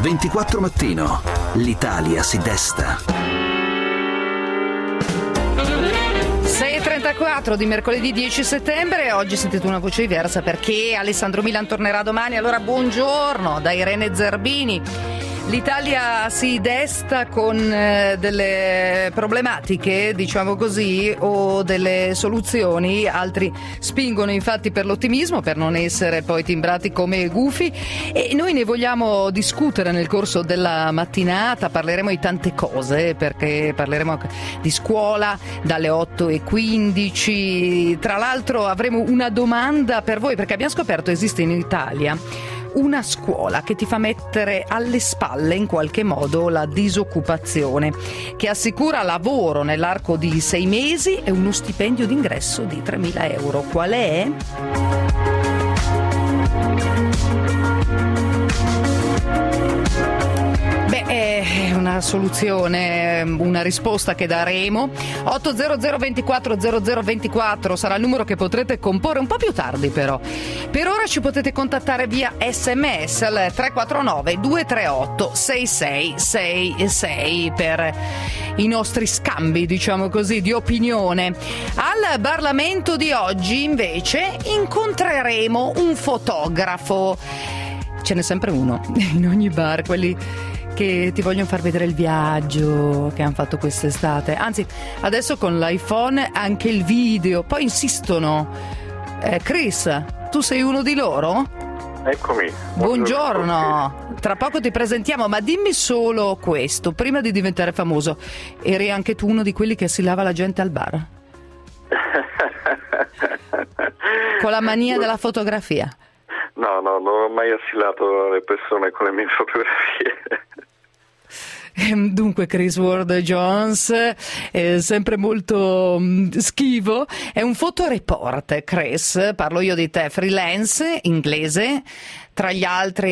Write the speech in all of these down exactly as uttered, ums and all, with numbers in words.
ventiquattro Mattino. L'Italia si desta. sei e trentaquattro di mercoledì dieci settembre. Oggi sentite una voce diversa perché Alessandro Milan tornerà domani. Allora buongiorno da Irene Zerbini. L'Italia si desta con eh, delle problematiche, diciamo così, o delle soluzioni. Altri spingono infatti per l'ottimismo, per non essere poi timbrati come gufi, e noi ne vogliamo discutere nel corso della mattinata. Parleremo di tante cose, perché parleremo di scuola dalle otto e quindici. Tra l'altro avremo una domanda per voi, perché abbiamo scoperto esiste in Italia una scuola che ti fa mettere alle spalle in qualche modo la disoccupazione, che assicura lavoro nell'arco di sei mesi e uno stipendio d'ingresso di tremila euro. Qual è? Beh, è una soluzione, una risposta che daremo. otto zero zero ventiquattro zero zero ventiquattro sarà il numero che potrete comporre un po' più tardi, però. Per ora ci potete contattare via sms al tre quattro nove due tre otto sei sei sei sei per i nostri scambi, diciamo così, di opinione. Al Parlamento di oggi, invece, incontreremo un fotografo. Ce n'è sempre uno in ogni bar, quelli che ti vogliono far vedere il viaggio che hanno fatto quest'estate. Anzi, adesso con l'iPhone anche il video. Poi insistono. Eh, Chris, tu sei uno di loro? Eccomi. Buongiorno. Buongiorno. Tra poco ti presentiamo, ma dimmi solo questo. Prima di diventare famoso, eri anche tu uno di quelli che assillava la gente al bar? Con la mania della fotografia? No, no, non ho mai assillato le persone con le mie fotografie. Dunque Chris Ward Jones, eh, sempre molto mh, schivo, è un fotoreport. Chris, parlo io di te, freelance, inglese, tra gli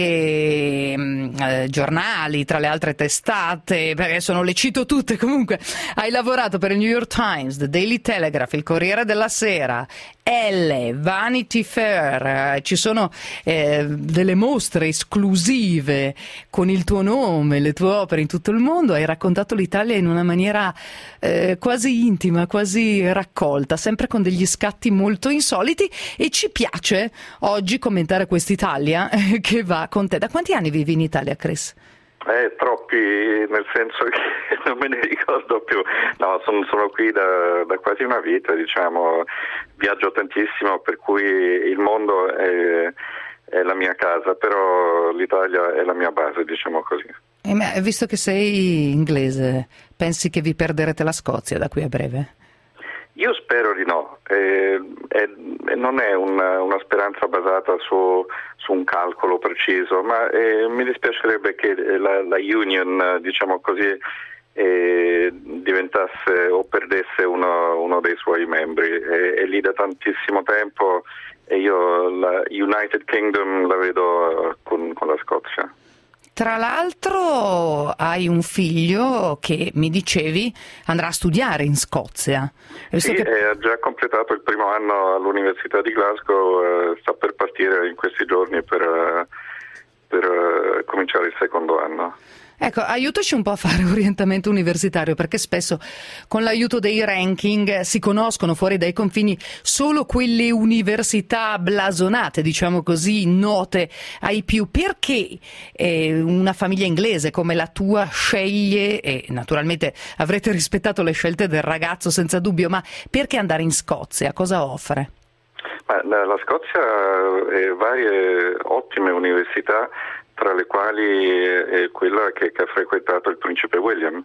altri mh, eh, giornali, tra le altre testate, perché sono le cito tutte. Comunque hai lavorato per il New York Times, The Daily Telegraph, il Corriere della Sera, Elle, Vanity Fair, eh, ci sono eh, delle mostre esclusive con il tuo nome, le tue opere in tutto il mondo. Hai raccontato l'Italia in una maniera eh, quasi intima, quasi raccolta, sempre con degli scatti molto insoliti, e ci piace oggi commentare quest'Italia eh, che va con te. Da quanti anni vivi in Italia, Chris? Eh, troppi, nel senso che non me ne ricordo più. No, sono, sono qui da, da quasi una vita, diciamo. Viaggio tantissimo, per cui il mondo è, è la mia casa, però l'Italia è la mia base, diciamo così. E ma, visto che sei inglese, pensi che vi perderete la Scozia da qui a breve? Io spero di no. Eh, eh, non è una, una speranza basata su, su un calcolo preciso, ma eh, mi dispiacerebbe che la, la Union, diciamo così, eh, diventasse o perdesse uno, uno dei suoi membri. È, è lì da tantissimo tempo e io la United Kingdom la vedo con, con la Scozia. Tra l'altro hai un figlio che, mi dicevi, andrà a studiare in Scozia. Sì, che... ha già completato il primo anno all'Università di Glasgow, eh, sta per partire in questi giorni per, per uh, cominciare il secondo anno. Ecco, aiutaci un po' a fare orientamento universitario, perché spesso con l'aiuto dei ranking si conoscono fuori dai confini solo quelle università blasonate, diciamo così, note ai più. Perché eh, una famiglia inglese come la tua sceglie, e naturalmente avrete rispettato le scelte del ragazzo senza dubbio, ma perché andare in Scozia? Cosa offre? Ma la Scozia ha varie ottime università, tra le quali è quella che, che ha frequentato il principe William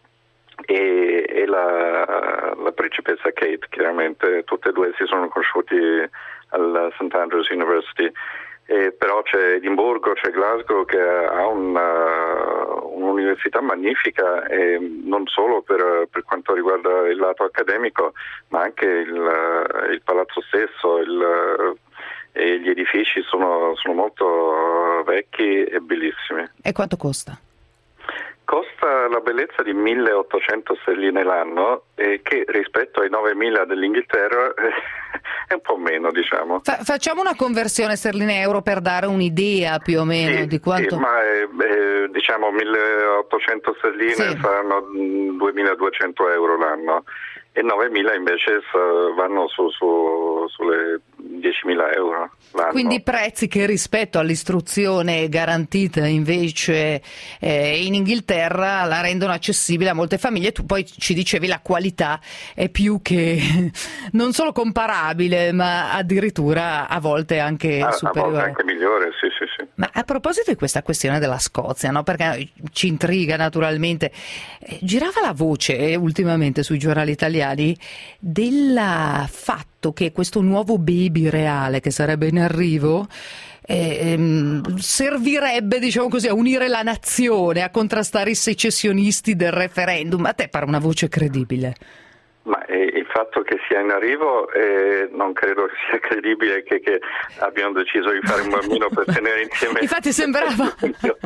e, e la, la principessa Kate. Chiaramente tutte e due si sono conosciuti alla Saint Andrews University, e però c'è Edimburgo, c'è Glasgow, che ha una, un'università magnifica, e non solo per, per quanto riguarda il lato accademico, ma anche il, il palazzo stesso, il e gli edifici sono, sono molto vecchi e bellissimi. E quanto costa? Costa la bellezza di milleottocento sterline l'anno, e che rispetto ai novemila dell'Inghilterra è un po' meno, diciamo. Fa- facciamo una conversione sterline-euro per dare un'idea più o meno sì, di quanto... Sì, ma è, è, diciamo milleottocento sterline sì. Fanno duemiladuecento euro l'anno, e novemila invece vanno su, su, sulle diecimila euro l'anno. Quindi prezzi che rispetto all'istruzione garantita invece eh, in Inghilterra la rendono accessibile a molte famiglie. Tu poi ci dicevi la qualità è più che non solo comparabile, ma addirittura a volte anche a, superiore. A volte anche migliore, sì, sì, sì. Ma a proposito di questa questione della Scozia, no? Perché ci intriga naturalmente, eh, girava la voce eh, ultimamente sui giornali italiani del fatto che questo nuovo baby reale che sarebbe in arrivo eh, ehm, servirebbe, diciamo così, a unire la nazione, a contrastare i secessionisti del referendum. A te pare una voce credibile? Ma eh, il fatto che sia in arrivo eh, non credo che sia credibile che, che abbiano deciso di fare un bambino per tenere insieme. Infatti sembrava.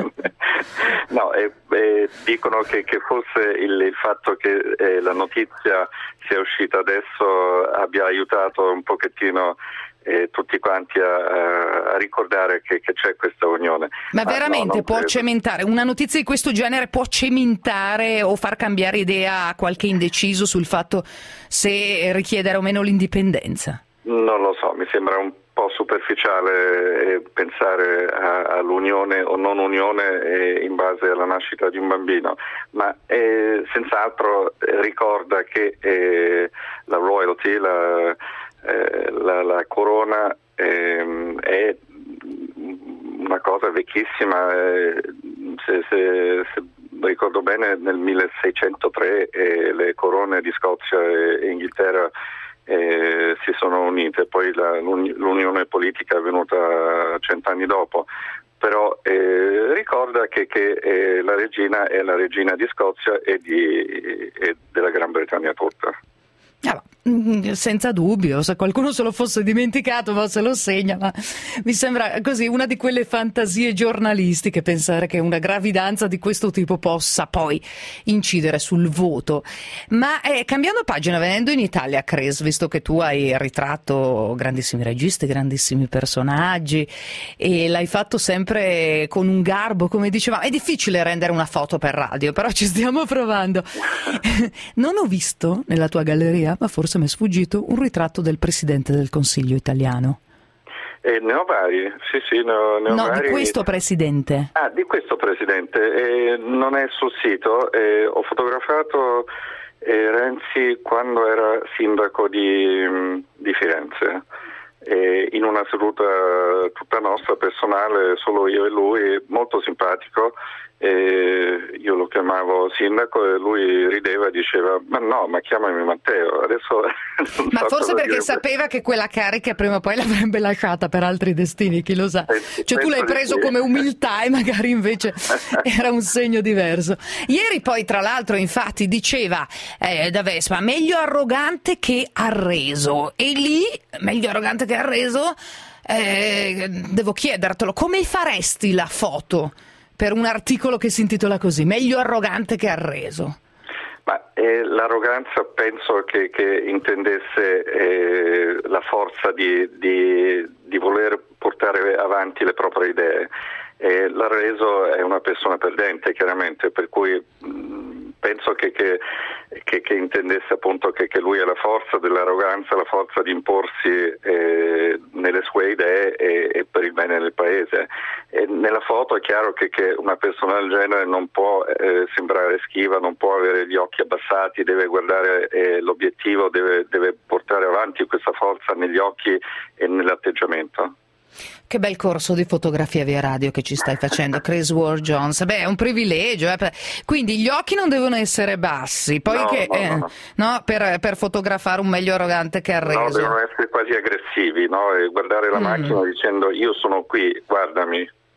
No, eh, eh, dicono che, che forse il, il fatto che eh, la notizia sia uscita adesso abbia aiutato un pochettino eh, tutti quanti a, a ricordare che, che c'è questa unione. Ma ah, veramente no, può credo. cementare, una notizia di questo genere può cementare o far cambiare idea a qualche indeciso sul fatto se richiedere o meno l'indipendenza? Non lo so, mi sembra un po' superficiale pensare a, all'unione o non unione in base alla nascita di un bambino, ma eh, senz'altro ricorda che eh, la royalty, la, eh, la, la corona eh, è una cosa vecchissima, eh, se, se, se ricordo bene nel milleseicentotre eh, le corone di Scozia e Inghilterra Eh, si sono unite, poi la, l'unione politica è venuta cent'anni dopo, però eh, ricorda che, che eh, la regina è la regina di Scozia e, di, e della Gran Bretagna tutta. Ah, senza dubbio, se qualcuno se lo fosse dimenticato ma se lo segna, ma mi sembra così una di quelle fantasie giornalistiche pensare che una gravidanza di questo tipo possa poi incidere sul voto. Ma eh, cambiando pagina, venendo in Italia, Chris, visto che tu hai ritratto grandissimi registi, grandissimi personaggi e l'hai fatto sempre con un garbo, come dicevamo, è difficile rendere una foto per radio, però ci stiamo provando. Non ho visto nella tua galleria, ma forse mi è sfuggito, un ritratto del Presidente del Consiglio italiano. Eh, ne ho vari, sì sì, ne ho, ne ho no, vari. di questo Presidente. Ah, di questo Presidente, eh, non è sul sito, eh, ho fotografato eh, Renzi quando era sindaco di, di Firenze, eh, in una seduta tutta nostra, personale, solo io e lui, molto simpatico. E io lo chiamavo sindaco e lui rideva e diceva ma no, ma chiamami Matteo. Adesso ma so forse perché dire. Sapeva che quella carica prima o poi l'avrebbe lasciata per altri destini, chi lo sa. Penso, cioè tu l'hai preso sì. come umiltà e magari invece era un segno diverso. Ieri poi tra l'altro infatti diceva eh, da Vespa meglio arrogante che arreso, e lì meglio arrogante che arreso eh, devo chiedertelo, come faresti la foto per un articolo che si intitola così, meglio arrogante che arreso? Ma eh, l'arroganza penso che, che intendesse eh, la forza di, di, di voler portare avanti le proprie idee. Eh, l'arreso è una persona perdente, chiaramente, per cui mh, penso che, che, che, che intendesse appunto che, che lui ha la forza dell'arroganza, la forza di imporsi eh, nelle sue idee e, e per il bene del paese. E nella foto è chiaro che, che una persona del genere non può eh, sembrare schiva, non può avere gli occhi abbassati, deve guardare eh, l'obiettivo, deve, deve portare avanti questa forza negli occhi e nell'atteggiamento. Che bel corso di fotografia via radio che ci stai facendo, Chris Ward-Jones. Beh, è un privilegio, eh? Quindi gli occhi non devono essere bassi, poi no, che, no, eh, no. no, per, per fotografare un meglio arrogante che arreso. No, devono essere quasi aggressivi, no? E guardare la mm. macchina dicendo io sono qui, guardami.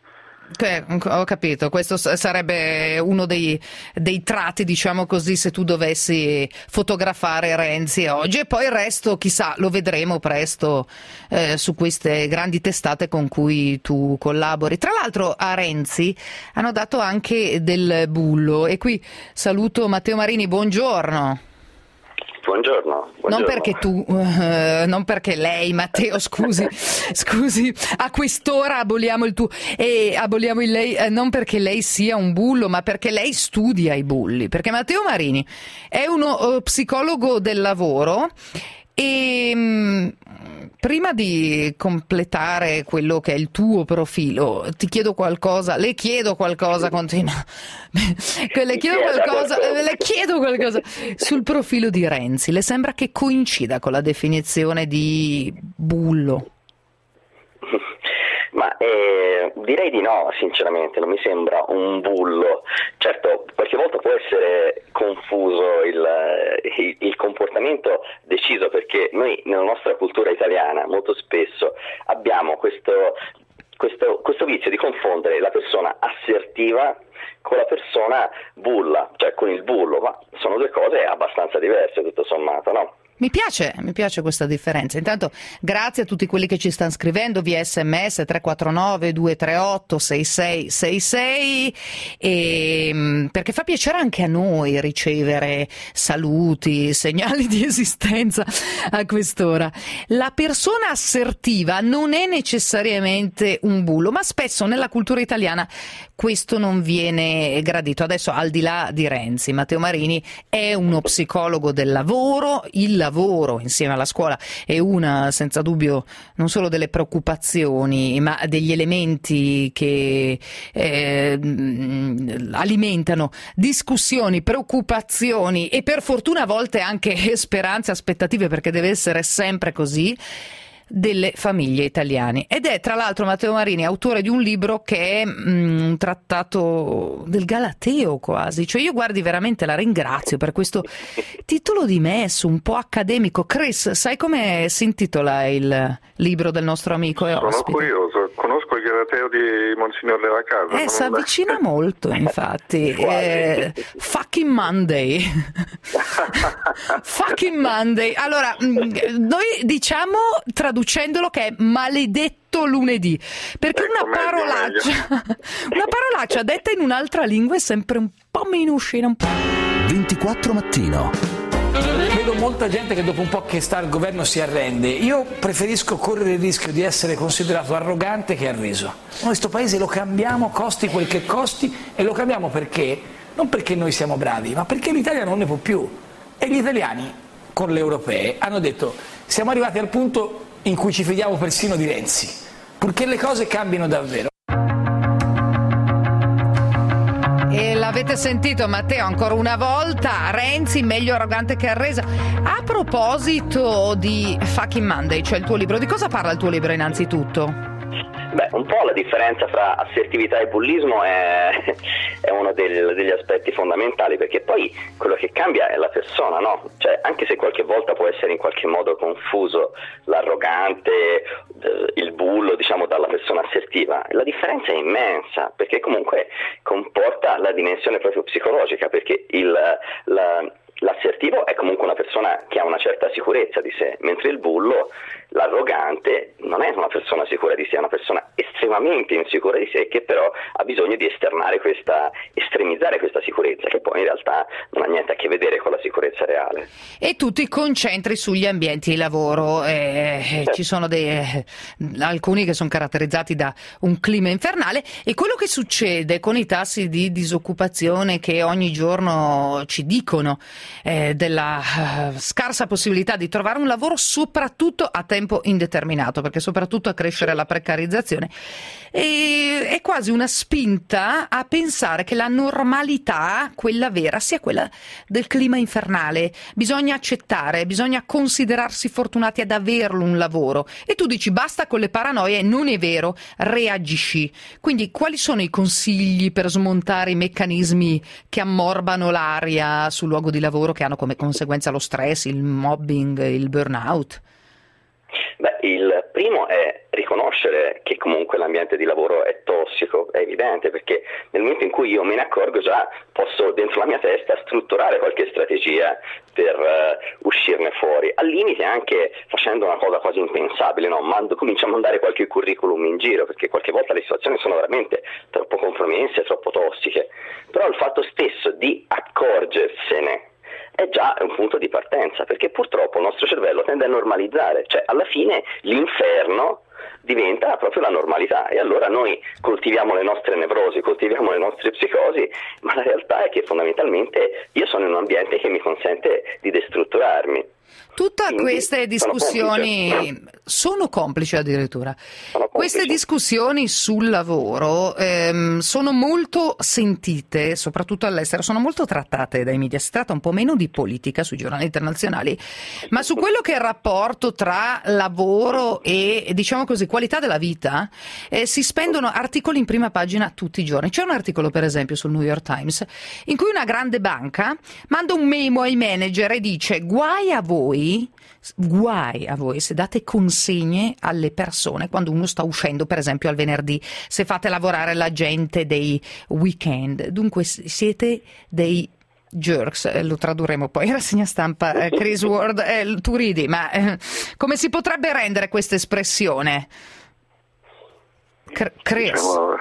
che, ho capito, questo sarebbe uno dei, dei tratti, diciamo così, se tu dovessi fotografare Renzi oggi, e poi il resto chissà, lo vedremo presto eh, su queste grandi testate con cui tu collabori. Tra l'altro a Renzi hanno dato anche del bullo, e qui saluto Matteo Marini, buongiorno. Buongiorno, buongiorno. Non perché tu, uh, non perché lei, Matteo, scusi, scusi, a quest'ora aboliamo il tu e aboliamo il lei, eh, non perché lei sia un bullo, ma perché lei studia i bulli, perché Matteo Marini è uno uh, psicologo del lavoro. E mh, prima di completare quello che è il tuo profilo, ti chiedo qualcosa, le chiedo qualcosa, continua. le chiedo qualcosa, le chiedo qualcosa sul profilo di Renzi. Le sembra che coincida con la definizione di bullo? Ma eh, direi di no, sinceramente, non mi sembra un bullo. Certo, qualche volta può essere confuso il, il, il comportamento deciso, perché noi nella nostra cultura italiana molto spesso abbiamo questo, questo, questo vizio di confondere la persona assertiva con la persona bulla, cioè con il bullo, ma sono due cose abbastanza diverse tutto sommato, no? Mi piace, mi piace questa differenza. Intanto grazie a tutti quelli che ci stanno scrivendo via sms tre quattro nove due tre otto sei sei sei sei, e, perché fa piacere anche a noi ricevere saluti, segnali di esistenza a quest'ora. La persona assertiva non è necessariamente un bullo, ma spesso nella cultura italiana questo non viene gradito. Adesso, al di là di Renzi, Matteo Marini è uno psicologo del lavoro. Il lavoro insieme alla scuola è una, senza dubbio, non solo delle preoccupazioni, ma degli elementi che eh, alimentano discussioni, preoccupazioni e per fortuna a volte anche speranze, aspettative, perché deve essere sempre così, delle famiglie italiane. Ed è tra l'altro Matteo Marini autore di un libro che è mm, un trattato del Galateo quasi, cioè io guardi veramente la ringrazio per questo titolo dimesso, un po' accademico. Chris, sai come si intitola il libro del nostro amico e ospite? Sono curioso, conosco il Galateo di Monsignor Della Casa. Eh, si avvicina molto, infatti. eh, fucking Monday. Fucking Monday. Allora, noi diciamo, traducendolo, che è maledetto lunedì, perché ecco, una parolaccia una parolaccia detta in un'altra lingua è sempre un po' minuscina, un po'. ventiquattro mattino. Vedo molta gente che dopo un po' che sta al governo si arrende. Io preferisco correre il rischio di essere considerato arrogante che arreso. Noi questo paese lo cambiamo, costi quel che costi, e lo cambiamo perché? Non perché noi siamo bravi, ma perché l'Italia non ne può più. E gli italiani, con le europee, hanno detto: siamo arrivati al punto in cui ci fidiamo persino di Renzi, purché le cose cambino davvero. E l'avete sentito, Matteo, ancora una volta, Renzi meglio arrogante che arresa. A proposito di Fucking Monday, cioè il tuo libro, di cosa parla il tuo libro innanzitutto? Beh, un po' la differenza fra assertività e bullismo è, è uno del, degli aspetti fondamentali, perché poi quello che cambia è la persona, no? Cioè, anche se qualche volta può essere in qualche modo confuso l'arrogante, eh, il bullo, diciamo, dalla persona assertiva, la differenza è immensa, perché comunque comporta la dimensione proprio psicologica, perché il, la, l'assertivo è comunque una persona che ha una certa sicurezza di sé, mentre il bullo, l'arrogante, non è una persona sicura di sé, è una persona estremamente insicura di sé, che però ha bisogno di esternare questa, estremizzare questa sicurezza, che poi in realtà non ha niente a che vedere con la sicurezza reale. E tu ti concentri sugli ambienti di lavoro, eh, certo. Ci sono dei, eh, alcuni che sono caratterizzati da un clima infernale, e quello che succede con i tassi di disoccupazione che ogni giorno ci dicono, eh, della uh, scarsa possibilità di trovare un lavoro, soprattutto a tempo indeterminato, perché soprattutto a crescere la precarizzazione, e è quasi una spinta a pensare che la normalità, quella vera, sia quella del clima infernale. Bisogna accettare, bisogna considerarsi fortunati ad averlo un lavoro, e tu dici basta con le paranoie, non è vero, reagisci. Quindi quali sono i consigli per smontare i meccanismi che ammorbano l'aria sul luogo di lavoro, che hanno come conseguenza lo stress, il mobbing, il burnout? Beh, il primo primo è riconoscere che comunque l'ambiente di lavoro è tossico, è evidente, perché nel momento in cui io me ne accorgo già posso dentro la mia testa strutturare qualche strategia per uh, uscirne fuori, al limite anche facendo una cosa quasi impensabile, no? Mando, comincio a mandare qualche curriculum in giro, perché qualche volta le situazioni sono veramente troppo compromesse, troppo tossiche, però il fatto stesso di accorgersene è già un punto di partenza, perché purtroppo il nostro cervello tende a normalizzare, cioè alla fine l'inferno diventa proprio la normalità, e allora noi coltiviamo le nostre nevrosi, coltiviamo le nostre psicosi, ma la realtà è che fondamentalmente io sono in un ambiente che mi consente di destrutturarmi. Tutte Quindi queste discussioni sono complice, sono complici addirittura. Sono complici. Queste discussioni sul lavoro ehm, sono molto sentite, soprattutto all'estero, sono molto trattate dai media. Si tratta un po' meno di politica sui giornali internazionali, ma su quello che è il rapporto tra lavoro e, diciamo così, qualità della vita, eh, si spendono articoli in prima pagina tutti i giorni. C'è un articolo, per esempio, sul New York Times, in cui una grande banca manda un memo ai manager e dice: guai a voi, guai a voi se date consegne alle persone quando uno sta uscendo, per esempio al venerdì, se fate lavorare la gente dei weekend. Dunque siete dei jerks, eh, lo tradurremo poi, rassegna stampa, eh, Chris Ward, eh, tu ridi, ma eh, come si potrebbe rendere questa espressione? C- Chris? Diciamo,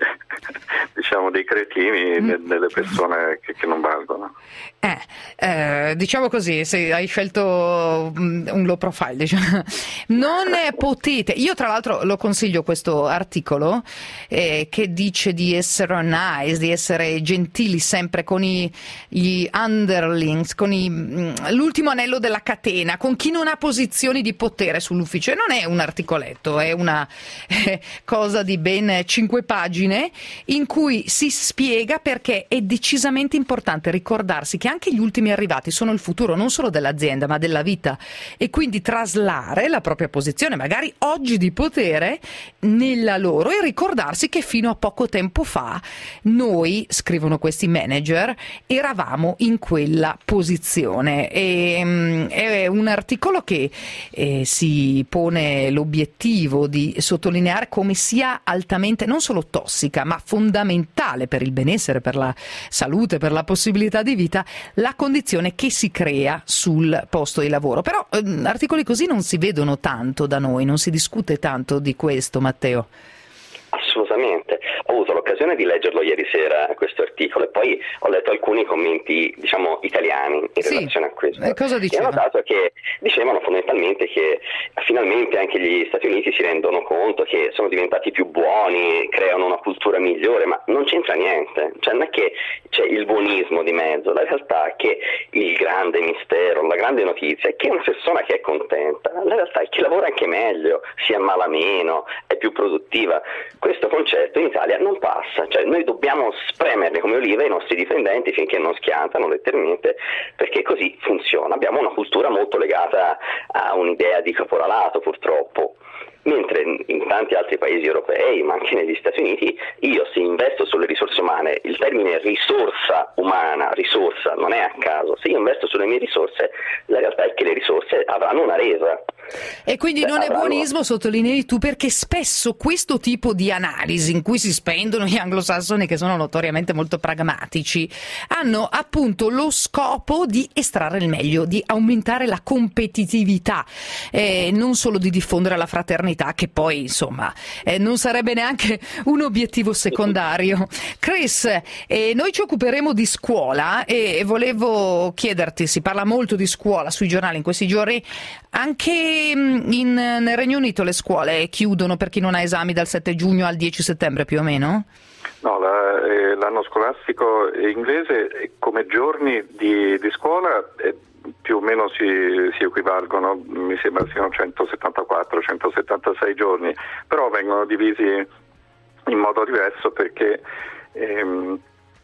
diciamo dei cretini, mm. delle persone che, che non valgono. Eh, eh, diciamo così, se hai scelto un low profile, diciamo. Non potete, io tra l'altro lo consiglio questo articolo eh, che dice di essere nice, di essere gentili sempre con i, gli underlings, con i, l'ultimo anello della catena, con chi non ha posizioni di potere sull'ufficio. E non è un articoletto, è una eh, cosa di ben cinque pagine in cui si spiega perché è decisamente importante ricordarsi che anche gli ultimi arrivati sono il futuro non solo dell'azienda ma della vita, e quindi traslare la propria posizione magari oggi di potere nella loro, e ricordarsi che fino a poco tempo fa noi, scrivono questi manager, eravamo in quella posizione. E, um, è un articolo che eh, si pone l'obiettivo di sottolineare come sia altamente non solo tossica ma fondamentale per il benessere, per la salute, per la possibilità di vita, la condizione che si crea sul posto di lavoro. Però eh, articoli così non si vedono tanto da noi, non si discute tanto di questo, Matteo. Assolutamente, ho avuto l'occasione di leggerlo ieri sera questo articolo, e poi ho letto alcuni commenti, diciamo, italiani in sì. relazione a questo. E cosa dicevano? E ho notato che dicevano fondamentalmente che finalmente anche gli Stati Uniti si rendono conto che sono diventati più buoni, creano una cultura migliore, ma non c'entra niente, cioè non è che c'è il buonismo di mezzo, la realtà è che il grande mistero, la grande notizia è che una persona che è contenta, la realtà è che lavora anche meglio, si ammala meno, è più produttiva. Questo concetto in Italia non passa, cioè noi dobbiamo spremerne come olive i nostri dipendenti finché non schiantano letteralmente, perché così funziona. Abbiamo una cultura molto legata a un'idea di caporalato, purtroppo. Mentre in tanti altri paesi europei, ma anche negli Stati Uniti, io se investo sulle risorse umane, il termine risorsa umana, risorsa, non è a caso, se io investo sulle mie risorse, la realtà è che le risorse avranno una resa. E quindi non è buonismo, sottolinei tu, perché spesso questo tipo di analisi in cui si spendono gli anglosassoni, che sono notoriamente molto pragmatici, hanno appunto lo scopo di estrarre il meglio, di aumentare la competitività, eh, non solo di diffondere la fraternità, che poi insomma eh, non sarebbe neanche un obiettivo secondario. Chris, eh, noi ci occuperemo di scuola e volevo chiederti, si parla molto di scuola sui giornali in questi giorni, anche in, nel Regno Unito le scuole chiudono per chi non ha esami dal sette giugno al dieci settembre più o meno? No, la, eh, l'anno scolastico inglese come giorni di, di scuola eh, più o meno si, si equivalgono, mi sembra siano centosettantaquattro centosettantasei giorni, però vengono divisi in modo diverso perché ehm,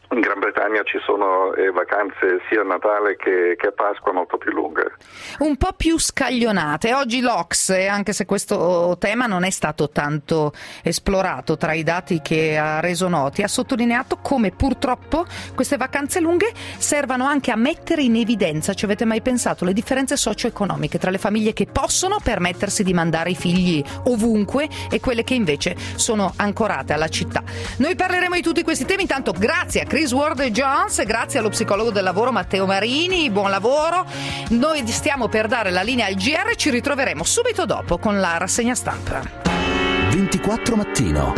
in Gran Bretagna ci sono eh, vacanze sia a Natale che, che a Pasqua molto più lunghe. Un po' più scaglionate. Oggi l'Ocse, anche se questo tema non è stato tanto esplorato tra i dati che ha reso noti, ha sottolineato come purtroppo queste vacanze lunghe servano anche a mettere in evidenza, ci avete mai pensato, le differenze socio-economiche tra le famiglie che possono permettersi di mandare i figli ovunque e quelle che invece sono ancorate alla città. Noi parleremo di tutti questi temi, intanto grazie a Chris Ward Jones, grazie allo psicologo del lavoro Matteo Marini, buon lavoro. Noi stiamo per dare la linea al G R, ci ritroveremo subito dopo con la rassegna stampa. ventiquattro mattino.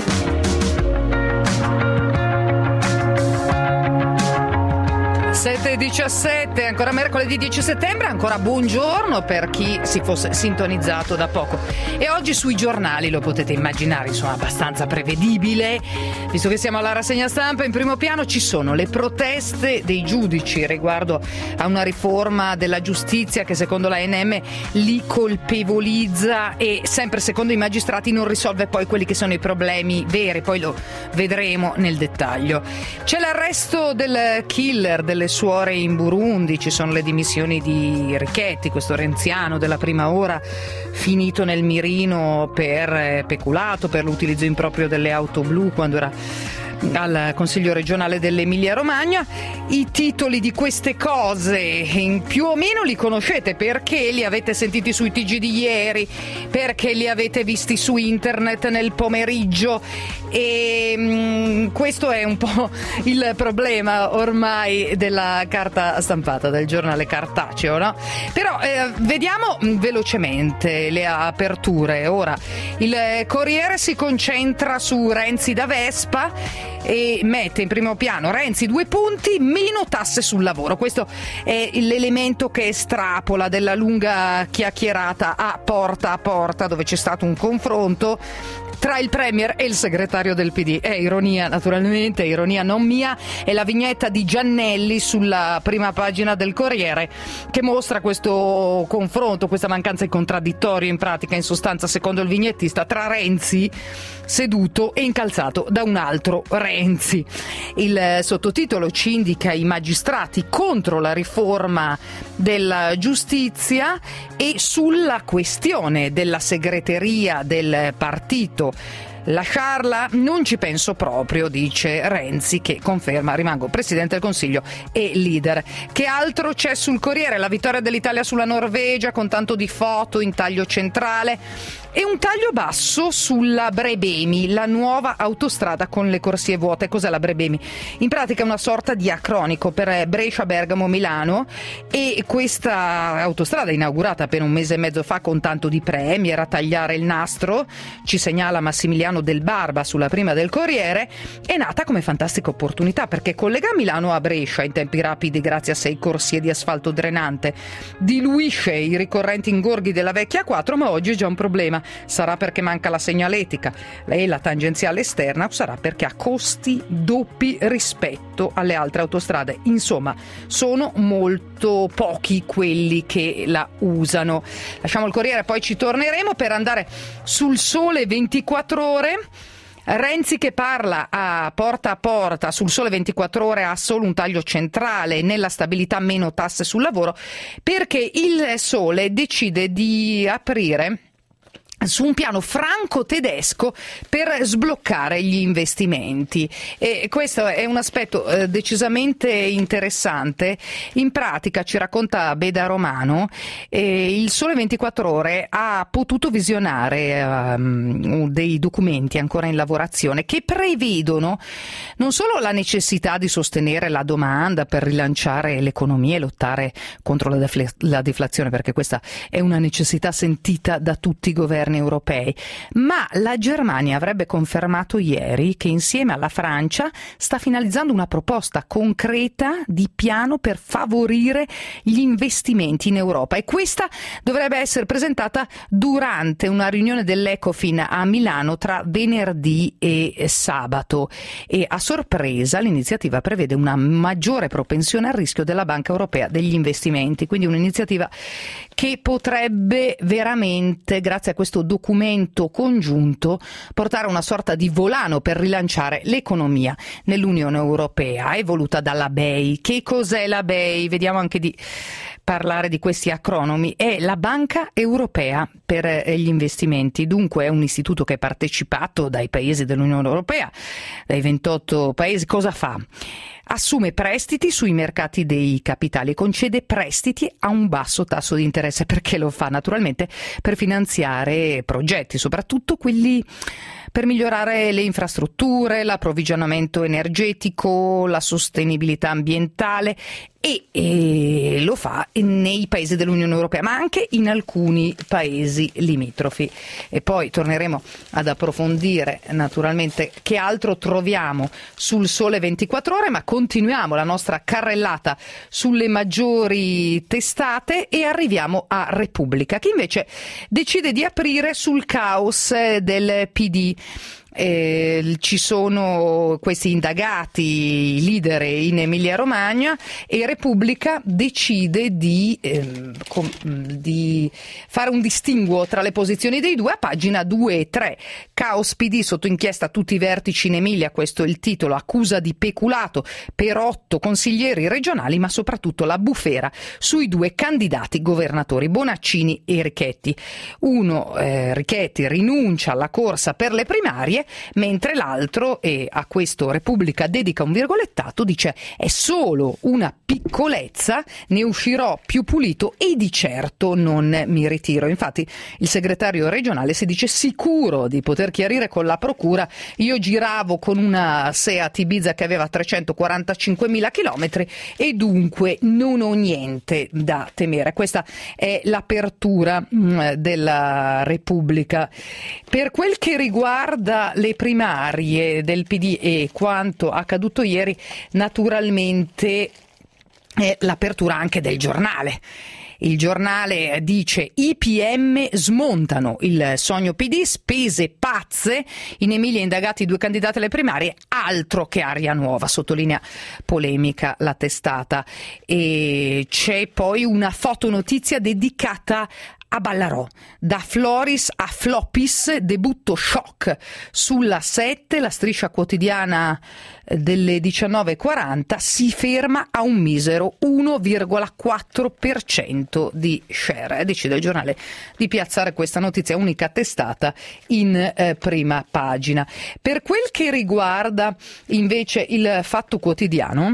sette e diciassette, ancora mercoledì dieci settembre, ancora buongiorno per chi si fosse sintonizzato da poco. E oggi sui giornali, lo potete immaginare, insomma, abbastanza prevedibile, visto che siamo alla rassegna stampa, in primo piano ci sono le proteste dei giudici riguardo a una riforma della giustizia che secondo la A N M li colpevolizza e sempre secondo i magistrati non risolve poi quelli che sono i problemi veri, poi lo vedremo nel dettaglio. C'è l'arresto del killer delle suore in Burundi, ci sono le dimissioni di Richetti, questo renziano della prima ora finito nel mirino per peculato, per l'utilizzo improprio delle auto blu quando era al Consiglio regionale dell'Emilia Romagna. I titoli di queste cose in più o meno li conoscete perché li avete sentiti sui T G di ieri, perché li avete visti su internet nel pomeriggio e mh, questo è un po' il problema ormai della carta stampata, del giornale cartaceo, no? Però eh, vediamo velocemente le aperture. Ora il Corriere si concentra su Renzi da Vespa e mette in primo piano Renzi due punti, meno tasse sul lavoro. Questo è l'elemento che estrapola della lunga chiacchierata a porta a porta dove c'è stato un confronto tra il premier e il segretario del P D. È ironia, naturalmente, ironia non mia, è la vignetta di Giannelli sulla prima pagina del Corriere che mostra questo confronto, questa mancanza di contraddittorio in pratica, in sostanza, secondo il vignettista, tra Renzi seduto e incalzato da un altro Renzi. Il sottotitolo ci indica i magistrati contro la riforma della giustizia e sulla questione della segreteria del partito. Lasciarla? Non ci penso proprio, dice Renzi, che conferma: rimango Presidente del Consiglio e leader. Che altro c'è sul Corriere? La vittoria dell'Italia sulla Norvegia con tanto di foto in taglio centrale e un taglio basso sulla Brebemi, la nuova autostrada con le corsie vuote. Cos'è la Brebemi? In pratica è una sorta di acronico per Brescia, Bergamo, Milano, e questa autostrada, inaugurata appena un mese e mezzo fa con tanto di premi, era tagliare il nastro, ci segnala Massimiliano Del Barba sulla prima del Corriere, è nata come fantastica opportunità perché collega Milano a Brescia in tempi rapidi grazie a sei corsie di asfalto drenante, diluisce i ricorrenti ingorghi della vecchia A quattro, ma oggi è già un problema. Sarà perché manca la segnaletica e la tangenziale esterna, o sarà perché ha costi doppi rispetto alle altre autostrade. Insomma, sono molto pochi quelli che la usano. Lasciamo il Corriere, poi ci torneremo per andare sul Sole ventiquattro Ore. Renzi che parla a porta a porta sul Sole ventiquattro Ore ha solo un taglio centrale nella stabilità, meno tasse sul lavoro, perché il Sole decide di aprire su un piano franco-tedesco per sbloccare gli investimenti. E questo è un aspetto eh, decisamente interessante. In pratica, ci racconta Beda Romano, eh, il Sole ventiquattro Ore ha potuto visionare um, dei documenti ancora in lavorazione che prevedono non solo la necessità di sostenere la domanda per rilanciare l'economia e lottare contro la, defle- la deflazione, perché questa è una necessità sentita da tutti i governi europei, ma la Germania avrebbe confermato ieri che insieme alla Francia sta finalizzando una proposta concreta di piano per favorire gli investimenti in Europa, e questa dovrebbe essere presentata durante una riunione dell'Ecofin a Milano tra venerdì e sabato. E a sorpresa l'iniziativa prevede una maggiore propensione al rischio della Banca Europea degli Investimenti, quindi un'iniziativa che potrebbe veramente, grazie a questo questo documento congiunto portare una sorta di volano per rilanciare l'economia nell'Unione Europea. È voluta dalla B E I. Che cos'è la B E I? Vediamo anche di parlare di questi acronimi. È la Banca Europea per gli investimenti, dunque è un istituto che è partecipato dai paesi dell'Unione Europea, dai ventotto paesi. Cosa fa? Assume prestiti sui mercati dei capitali e concede prestiti a un basso tasso di interesse. Perché lo fa? Naturalmente per finanziare progetti, soprattutto quelli per migliorare le infrastrutture, l'approvvigionamento energetico, la sostenibilità ambientale e, e lo fa nei paesi dell'Unione Europea, ma anche in alcuni paesi limitrofi. E poi torneremo ad approfondire naturalmente che altro troviamo sul Sole ventiquattro Ore, ma continuiamo la nostra carrellata sulle maggiori testate e arriviamo a Repubblica, che invece decide di aprire sul caos del P D. Eh, ci sono questi indagati leader in Emilia Romagna e Repubblica decide di, eh, com, di fare un distinguo tra le posizioni dei due a pagina due e tre. Caos P D, sotto inchiesta tutti i vertici in Emilia, questo è il titolo, accusa di peculato per otto consiglieri regionali, ma soprattutto la bufera sui due candidati governatori, Bonaccini e Richetti. Uno, eh, Richetti, rinuncia alla corsa per le primarie, mentre l'altro, e a questo Repubblica dedica un virgolettato, dice: è solo una piccolezza, ne uscirò più pulito e di certo non mi ritiro. Infatti il segretario regionale si dice sicuro di poter chiarire con la procura: io giravo con una Seat Ibiza che aveva trecentoquarantacinquemila chilometri e dunque non ho niente da temere. Questa è l'apertura mh, della Repubblica. Per quel che riguarda le primarie del P D e quanto accaduto ieri, naturalmente è l'apertura anche del Giornale. Il Giornale dice: i P M smontano il sogno P D, spese pazze, in Emilia indagati due candidati alle primarie, altro che aria nuova, sottolinea polemica la testata. E c'è poi una fotonotizia dedicata a Ballarò, da Floris a Floppis, debutto shock sulla sette, la striscia quotidiana delle diciannove e quaranta si ferma a un misero uno virgola quattro per cento di share. Decide il Giornale di piazzare questa notizia, unica testata, in eh, prima pagina. Per quel che riguarda invece il Fatto Quotidiano,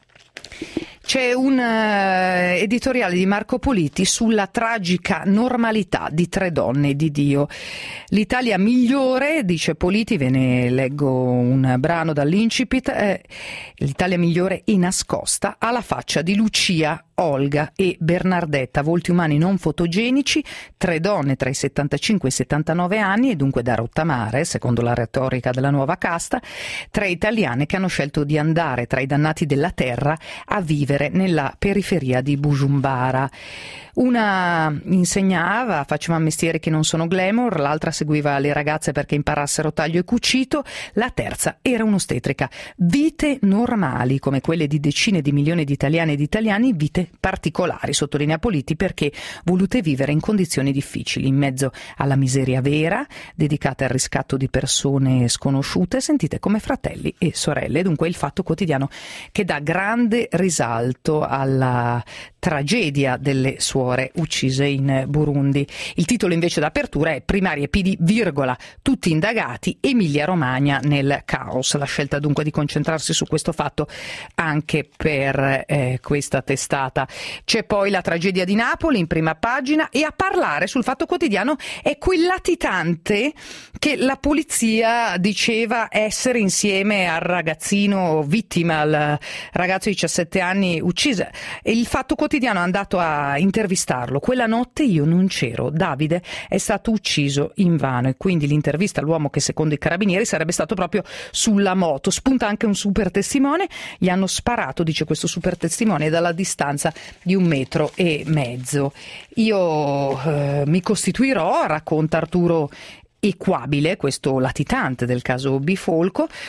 c'è un uh, editoriale di Marco Politi sulla tragica normalità di tre donne di Dio. L'Italia migliore, dice Politi, ve ne leggo un brano dall'incipit, eh, l'Italia migliore è nascosta alla faccia di Lucia, Olga e Bernardetta, volti umani non fotogenici, tre donne tra i settantacinque e i settantanove anni e dunque da rottamare, secondo la retorica della nuova casta, tre italiane che hanno scelto di andare tra i dannati della terra a vivere nella periferia di Bujumbura. Una insegnava, faceva mestieri che non sono glamour, l'altra seguiva le ragazze perché imparassero taglio e cucito, la terza era un'ostetrica. Vite normali come quelle di decine di milioni di italiane ed italiani, vite particolari, sottolinea Politi, perché volute vivere in condizioni difficili, in mezzo alla miseria vera, dedicate al riscatto di persone sconosciute, sentite come fratelli e sorelle. Dunque il Fatto Quotidiano che dà grande risalto alla tragedia delle suore uccise in Burundi. Il titolo invece d'apertura è: primarie P D, virgola, tutti indagati, Emilia Romagna nel caos. La scelta dunque di concentrarsi su questo fatto anche per eh, questa testata. C'è poi la tragedia di Napoli in prima pagina e a parlare sul Fatto Quotidiano è quel latitante che la polizia diceva essere insieme al ragazzino vittima, al ragazzo di diciassette anni ucciso. Il Fatto Quotidiano è andato a intervistarlo. Quella notte io non c'ero, Davide è stato ucciso invano, e quindi l'intervista all'uomo che secondo i carabinieri sarebbe stato proprio sulla moto. Spunta anche un super testimone, gli hanno sparato, dice questo super testimone, dalla distanza di un metro e mezzo. Io eh, mi costituirò, racconta Arturo Equabile, questo latitante del caso Bifolco,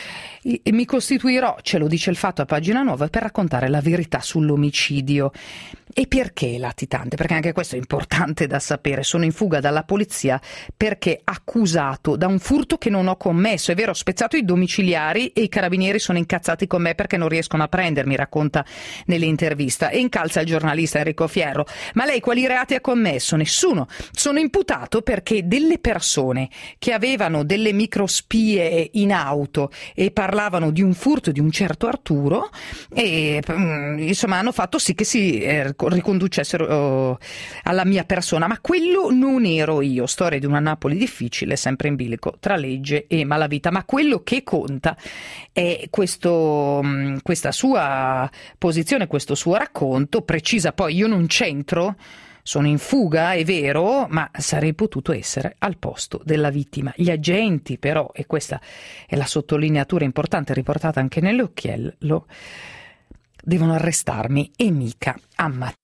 mi costituirò, ce lo dice il Fatto a pagina nove, per raccontare la verità sull'omicidio. E perché latitante? Perché anche questo è importante da sapere. Sono in fuga dalla polizia perché accusato da un furto che non ho commesso. È vero, ho spezzato i domiciliari e i carabinieri sono incazzati con me perché non riescono a prendermi, racconta nell'intervista. E incalza il giornalista Enrico Fierro. Ma lei quali reati ha commesso? Nessuno. Sono imputato perché delle persone che avevano delle microspie in auto e parlavano di un furto di un certo Arturo, e insomma hanno fatto sì che si eh, riconducessero uh, alla mia persona, ma quello non ero io. Storia di una Napoli difficile, sempre in bilico tra legge e malavita. Ma quello che conta è questo, um, questa sua posizione, questo suo racconto. Precisa poi: io non c'entro, sono in fuga, è vero, ma sarei potuto essere al posto della vittima. Gli agenti però, e questa è la sottolineatura importante riportata anche nell'occhiello, devono arrestarmi e mica ammazzarmi.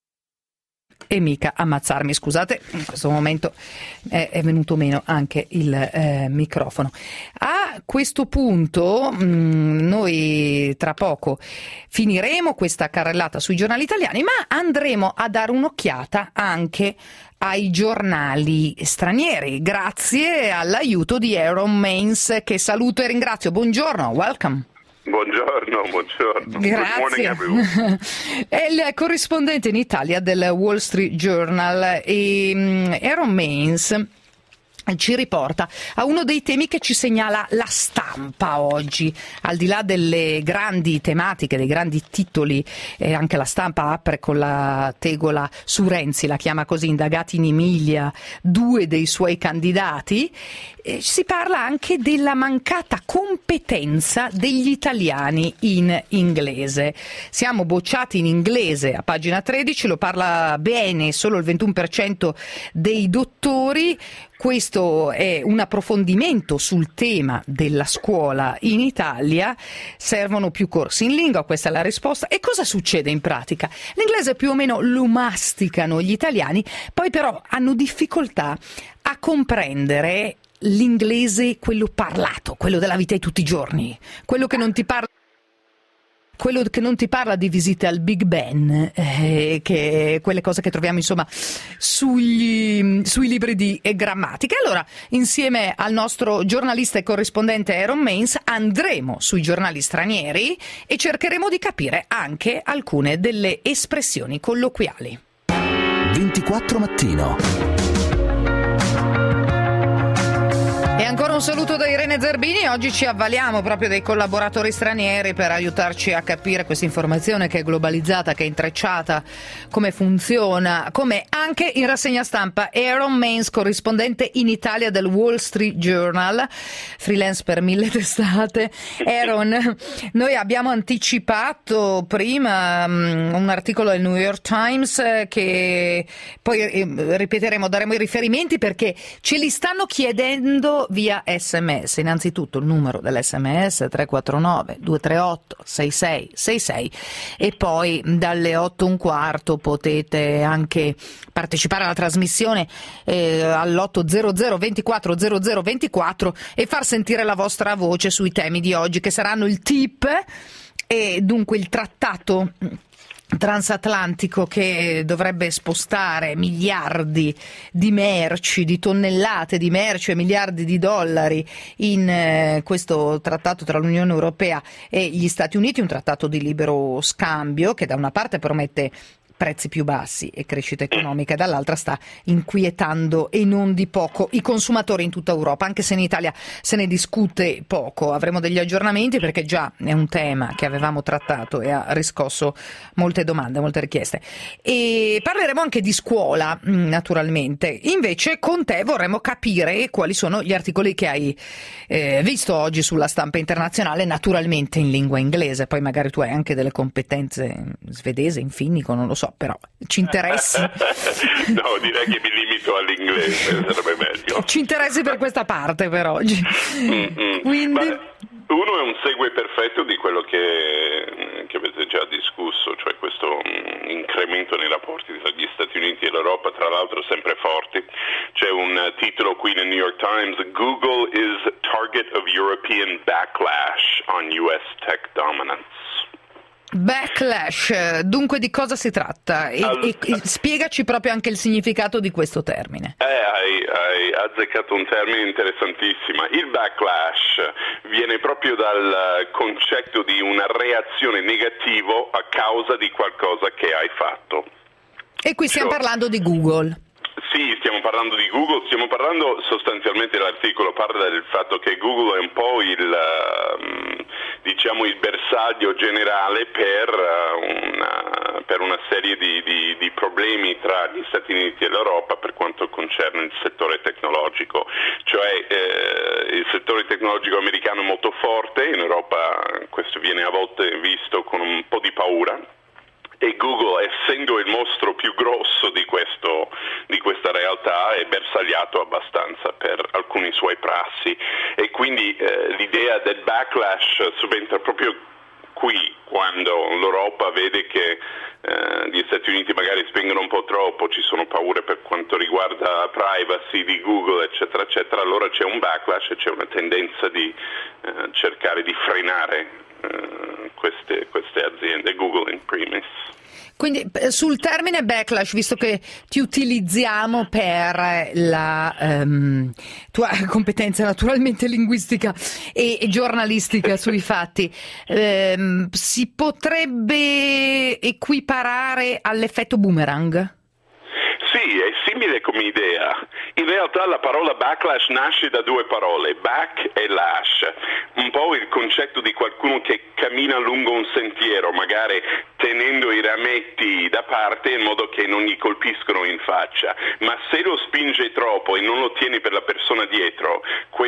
E mica ammazzarmi, scusate, in questo momento è, è venuto meno anche il eh, microfono. A questo punto mh, noi tra poco finiremo questa carrellata sui giornali italiani, ma andremo a dare un'occhiata anche ai giornali stranieri, grazie all'aiuto di Aaron Mains, che saluto e ringrazio. Buongiorno, welcome. Buongiorno, buongiorno. Grazie. È il corrispondente in Italia del Wall Street Journal e um, Aaron Mains ci riporta a uno dei temi che ci segnala la stampa oggi. Al di là delle grandi tematiche, dei grandi titoli, eh, anche la stampa apre con la tegola su Renzi, la chiama così, indagati in Emilia due dei suoi candidati. Eh, si parla anche della mancata competenza degli italiani in inglese. Siamo bocciati in inglese a pagina tredici, lo parla bene solo il ventuno per cento dei dottori. Questo è un approfondimento sul tema della scuola in Italia. Servono più corsi in lingua, questa è la risposta. E cosa succede in pratica? L'inglese più o meno lo masticano gli italiani, poi però hanno difficoltà a comprendere l'inglese, quello parlato, quello della vita di tutti i giorni, quello che non ti parla quello che non ti parla di visite al Big Ben, eh, che quelle cose che troviamo insomma sugli, sui libri di grammatica. Allora, insieme al nostro giornalista e corrispondente Aaron Mains andremo sui giornali stranieri e cercheremo di capire anche alcune delle espressioni colloquiali. ventiquattro Mattino. E ancora un saluto da Irene Zerbini. Oggi ci avvaliamo proprio dei collaboratori stranieri per aiutarci a capire questa informazione che è globalizzata, che è intrecciata, come funziona, come anche in rassegna stampa Aaron Mains, corrispondente in Italia del Wall Street Journal, freelance per mille testate. Aaron, noi abbiamo anticipato prima um, un articolo del New York Times eh, che poi eh, ripeteremo, daremo i riferimenti perché ce li stanno chiedendo via sms. Innanzitutto il numero dell'sms tre quattro nove due tre otto sei sei sei sei e poi dalle otto e un quarto potete anche partecipare alla trasmissione eh, all'otto zero zero ventiquattro zero zero ventiquattro e far sentire la vostra voce sui temi di oggi, che saranno il T I P e dunque il trattato transatlantico che dovrebbe spostare miliardi di merci, di tonnellate di merci e miliardi di dollari in eh, questo trattato tra l'Unione Europea e gli Stati Uniti, un trattato di libero scambio che da una parte promette prezzi più bassi e crescita economica, e dall'altra sta inquietando e non di poco i consumatori in tutta Europa, anche se in Italia se ne discute poco. Avremo degli aggiornamenti perché già è un tema che avevamo trattato e ha riscosso molte domande, molte richieste. E parleremo anche di scuola, naturalmente. Invece con te vorremmo capire quali sono gli articoli che hai eh, visto oggi sulla stampa internazionale, naturalmente in lingua inglese, poi magari tu hai anche delle competenze svedese, in finnico, non lo so, però ci interessi? No, direi che mi limito all'inglese, sarebbe meglio. Ci interessi per questa parte per oggi. Mm-hmm. Quindi... Ma uno è un segue perfetto di quello che, che avete già discusso, cioè questo um, incremento nei rapporti tra gli Stati Uniti e dall'Europa, tra l'altro sempre forti. C'è un titolo qui nel New York Times: Google is target of European backlash on U S tech dominance. Backlash, dunque di cosa si tratta? E, All... e, e spiegaci proprio anche il significato di questo termine. Eh, hai, hai azzeccato un termine interessantissimo. Il backlash viene proprio dal concetto di una reazione negativa a causa di qualcosa che hai fatto. E qui stiamo cioè... parlando di Google. Sì, stiamo parlando di Google, stiamo parlando sostanzialmente, l'articolo parla del fatto che Google è un po' il, diciamo, il bersaglio generale per una, per una serie di, di, di problemi tra gli Stati Uniti e l'Europa per quanto concerne il settore tecnologico. Cioè eh, il settore tecnologico americano è molto forte, in Europa questo viene a volte visto con un po' di paura. E Google, essendo il mostro più grosso di, questo, di questa realtà, è bersagliato abbastanza per alcuni suoi prassi, e quindi eh, l'idea del backlash subentra proprio qui, quando l'Europa vede che eh, gli Stati Uniti magari spingono un po' troppo, ci sono paure per quanto riguarda la privacy di Google, eccetera, eccetera, allora c'è un backlash e c'è una tendenza di eh, cercare di frenare Uh, queste, queste aziende, Google in primis. Quindi sul termine backlash, visto che ti utilizziamo per la um, tua competenza naturalmente linguistica e, e giornalistica sui fatti, um, si potrebbe equiparare all'effetto boomerang? Sì, è simile come idea. In realtà la parola backlash nasce da due parole, back e lash, un po' il concetto di qualcuno che cammina lungo un sentiero, magari tenendo i rametti da parte in modo che non gli colpiscono in faccia, ma se lo spinge troppo e non lo tieni per la persona dietro,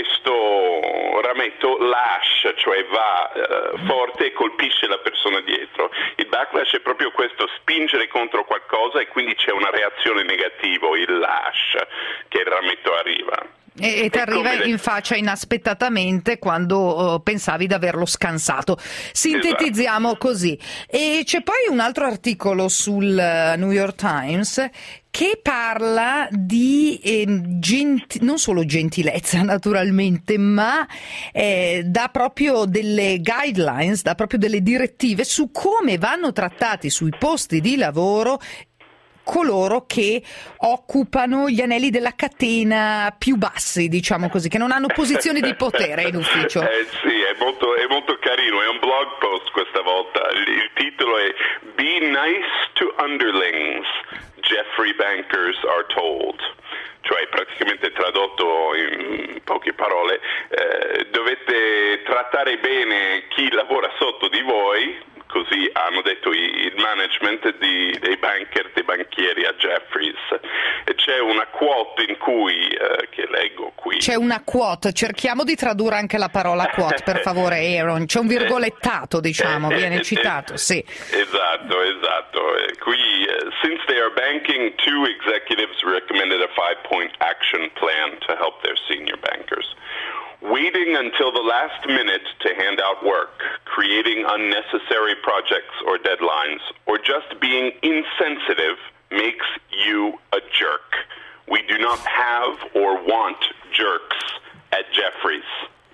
questo rametto lash, cioè va uh, forte e colpisce la persona dietro. Il backlash è proprio questo, spingere contro qualcosa e quindi c'è una reazione negativa, il lash, che il rametto arriva. E, e ti arriva le... in faccia inaspettatamente quando uh, pensavi di averlo scansato. Sintetizziamo esatto. Così. E c'è poi un altro articolo sul uh, New York Times che parla di eh, genti- non solo gentilezza naturalmente, ma eh, dà proprio delle guidelines, dà proprio delle direttive su come vanno trattati sui posti di lavoro coloro che occupano gli anelli della catena più bassi, diciamo così, che non hanno posizioni di potere in ufficio. Eh sì, è molto, è molto carino, è un blog post questa volta. Il, il titolo è Be Nice to Underlings, Jeffrey Bankers are told. Cioè, praticamente tradotto in poche parole, eh, dovete trattare bene chi lavora sotto di voi, così hanno detto il management di, dei banker, dei banchieri a Jeffries. E c'è una quote in cui, eh, che leggo qui. C'è una quote, cerchiamo di tradurre anche la parola quote, per favore Aaron. C'è un virgolettato, diciamo, viene citato, sì. Esatto, esatto. E qui, uh, since they are banking, two executives recommended a five-point action plan to help their senior bankers. Waiting until the last minute to hand out work, creating unnecessary projects or deadlines, or just being insensitive makes you a jerk. We do not have or want jerks at Jeffries.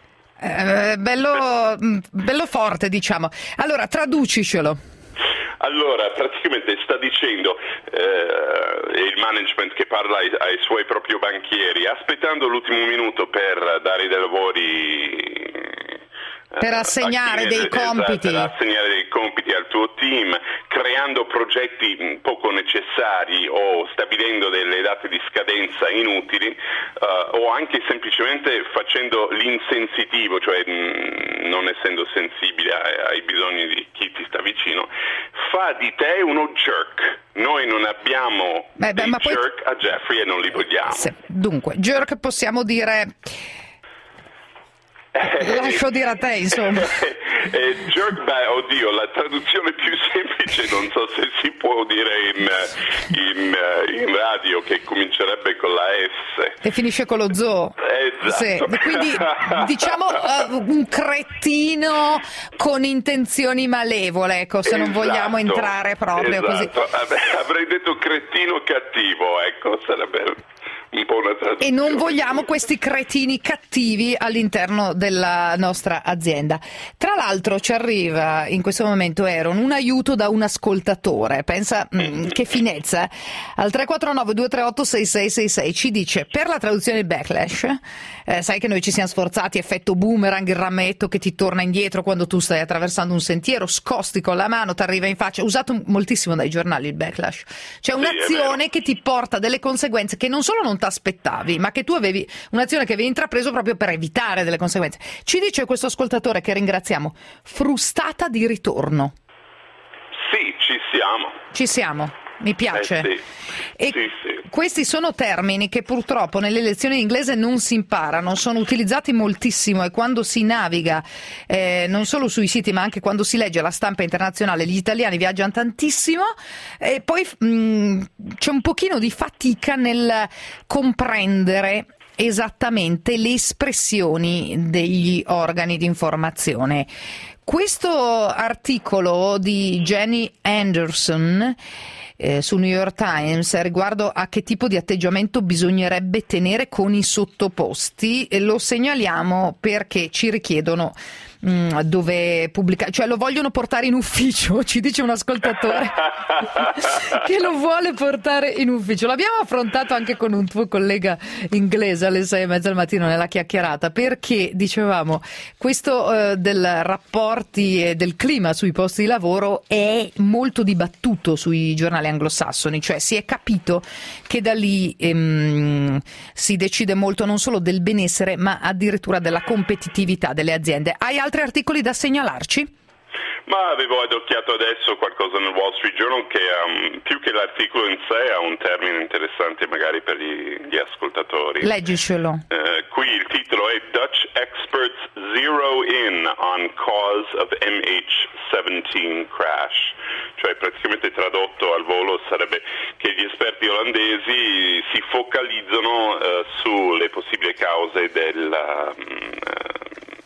Eh, bello, bello forte, diciamo. Allora, traducicelo. Allora, praticamente sta dicendo eh, il management che parla ai, ai suoi propri banchieri, aspettando l'ultimo minuto per dare dei lavori, per assegnare eh, dei compiti, per assegnare dei compiti al tuo team, creando progetti poco necessari o stabilendo delle date di scadenza inutili, uh, o anche semplicemente facendo l'insensitivo, cioè mh, non essendo sensibile ai, ai bisogni di chi ti sta vicino, fa di te uno jerk. Noi non abbiamo beh, beh, dei ma jerk poi... a Jeffrey e non li vogliamo. Sì. Dunque, jerk possiamo dire... Lascio dire a te, insomma. Eh, jerk bag, oddio, la traduzione più semplice, non so se si può dire in, in, in radio, che comincerebbe con la S. E finisce con lo zoo. Esatto. Sì. Quindi diciamo uh, un cretino con intenzioni malevole, ecco, se non Esatto. vogliamo entrare proprio Esatto. così. Avrei detto cretino cattivo, ecco, sarebbe un po' una traduzione. E non vogliamo questi cretini cattivi all'interno della nostra azienda. Tra l'altro ci arriva in questo momento, Aaron, un aiuto da un ascoltatore. Pensa mh, che finezza. Al tre quattro nove due tre otto sei sei sei sei ci dice: per la traduzione backlash, eh, sai che noi ci siamo sforzati, effetto boomerang, il rametto che ti torna indietro quando tu stai attraversando un sentiero, scosti con la mano, ti arriva in faccia, usato moltissimo dai giornali il backlash. C'è un'azione che ti porta delle conseguenze che non solo non ti aspettavi, ma che tu avevi un'azione che avevi intrapreso proprio per evitare delle conseguenze. Ci dice questo ascoltatore, che ringraziamo, frustata di ritorno. Sì, ci siamo. Ci siamo, mi piace. Eh, sì. E sì, sì. questi sono termini che purtroppo nelle lezioni inglese non si imparano, sono utilizzati moltissimo, e quando si naviga eh, non solo sui siti ma anche quando si legge la stampa internazionale, gli italiani viaggiano tantissimo e poi mh, c'è un pochino di fatica nel comprendere esattamente le espressioni degli organi di informazione. Questo articolo di Jenny Anderson eh, su New York Times riguardo a che tipo di atteggiamento bisognerebbe tenere con i sottoposti, e lo segnaliamo perché ci richiedono mh, dove pubblicare, cioè lo vogliono portare in ufficio, ci dice un ascoltatore che lo vuole portare in ufficio. L'abbiamo affrontato anche con un tuo collega inglese alle sei e mezza del mattino nella chiacchierata, perché dicevamo questo eh, del rapporti e del clima sui posti di lavoro è molto dibattuto sui giornali anglosassoni, cioè si è capito che da lì ehm, si decide molto non solo del benessere ma addirittura della competitività delle aziende. Hai altri articoli da segnalarci? Ma avevo adocchiato adesso qualcosa nel Wall Street Journal che um, più che l'articolo in sé ha un termine interessante magari per gli, gli ascoltatori. Leggicelo. Uh, qui il titolo è Dutch Experts Zero In on Cause of M H diciannove Crash, cioè praticamente tradotto al volo sarebbe che gli esperti olandesi si focalizzano uh, sulle possibili cause del uh,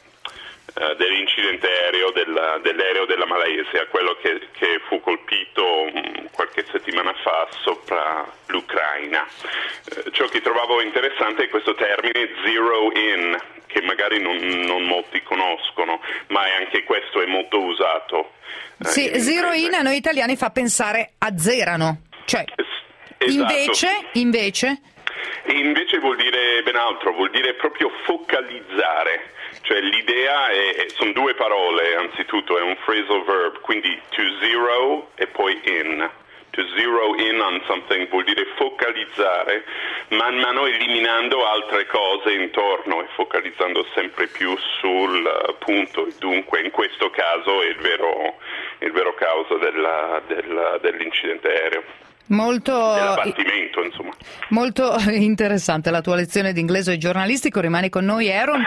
Uh, dell'incidente aereo della, dell'aereo della Malesia, quello che, che fu colpito um, qualche settimana fa sopra l'Ucraina. Uh, ciò che trovavo interessante è questo termine zero in, che magari non, non molti conoscono, ma è anche questo è molto usato. Uh, sì, in zero in a noi italiani fa pensare azzerano, cioè esatto. invece, invece... invece vuol dire ben altro, vuol dire proprio focalizzare. Cioè l'idea è, sono due parole, anzitutto è un phrasal verb, quindi to zero e poi in. To zero in on something vuol dire focalizzare, man mano eliminando altre cose intorno e focalizzando sempre più sul uh, punto. Dunque in questo caso è il vero, il vero causa della, della, dell'incidente aereo. Molto, dell'abbattimento, insomma. Molto interessante la tua lezione di inglese giornalistico, rimani con noi, Aaron.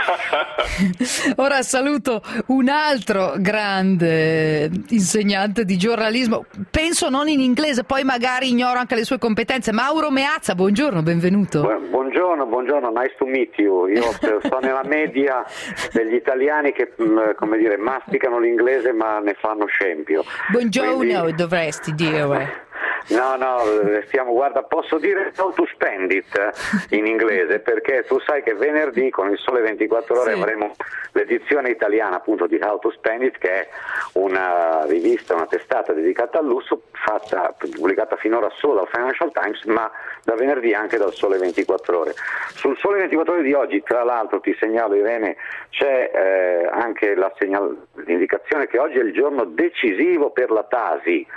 Ora saluto un altro grande insegnante di giornalismo, penso non in inglese, poi magari ignoro anche le sue competenze, Mauro Meazza, buongiorno, benvenuto. Buongiorno, buongiorno, nice to meet you. Io sto nella media degli italiani che, come dire, masticano l'inglese ma ne fanno scempio. Buongiorno, Quindi... dovresti dire. No, no, stiamo, guarda, posso dire how to spend it in inglese, perché tu sai che venerdì con il Sole ventiquattro Ore sì. avremo l'edizione italiana appunto di How to Spend It, che è una rivista, una testata dedicata al lusso, fatta, pubblicata finora solo dal Financial Times, ma da venerdì anche dal Sole ventiquattro Ore. Sul Sole ventiquattro Ore di oggi, tra l'altro, ti segnalo, Irene, c'è eh, anche la segnal- l'indicazione che oggi è il giorno decisivo per la Tasi.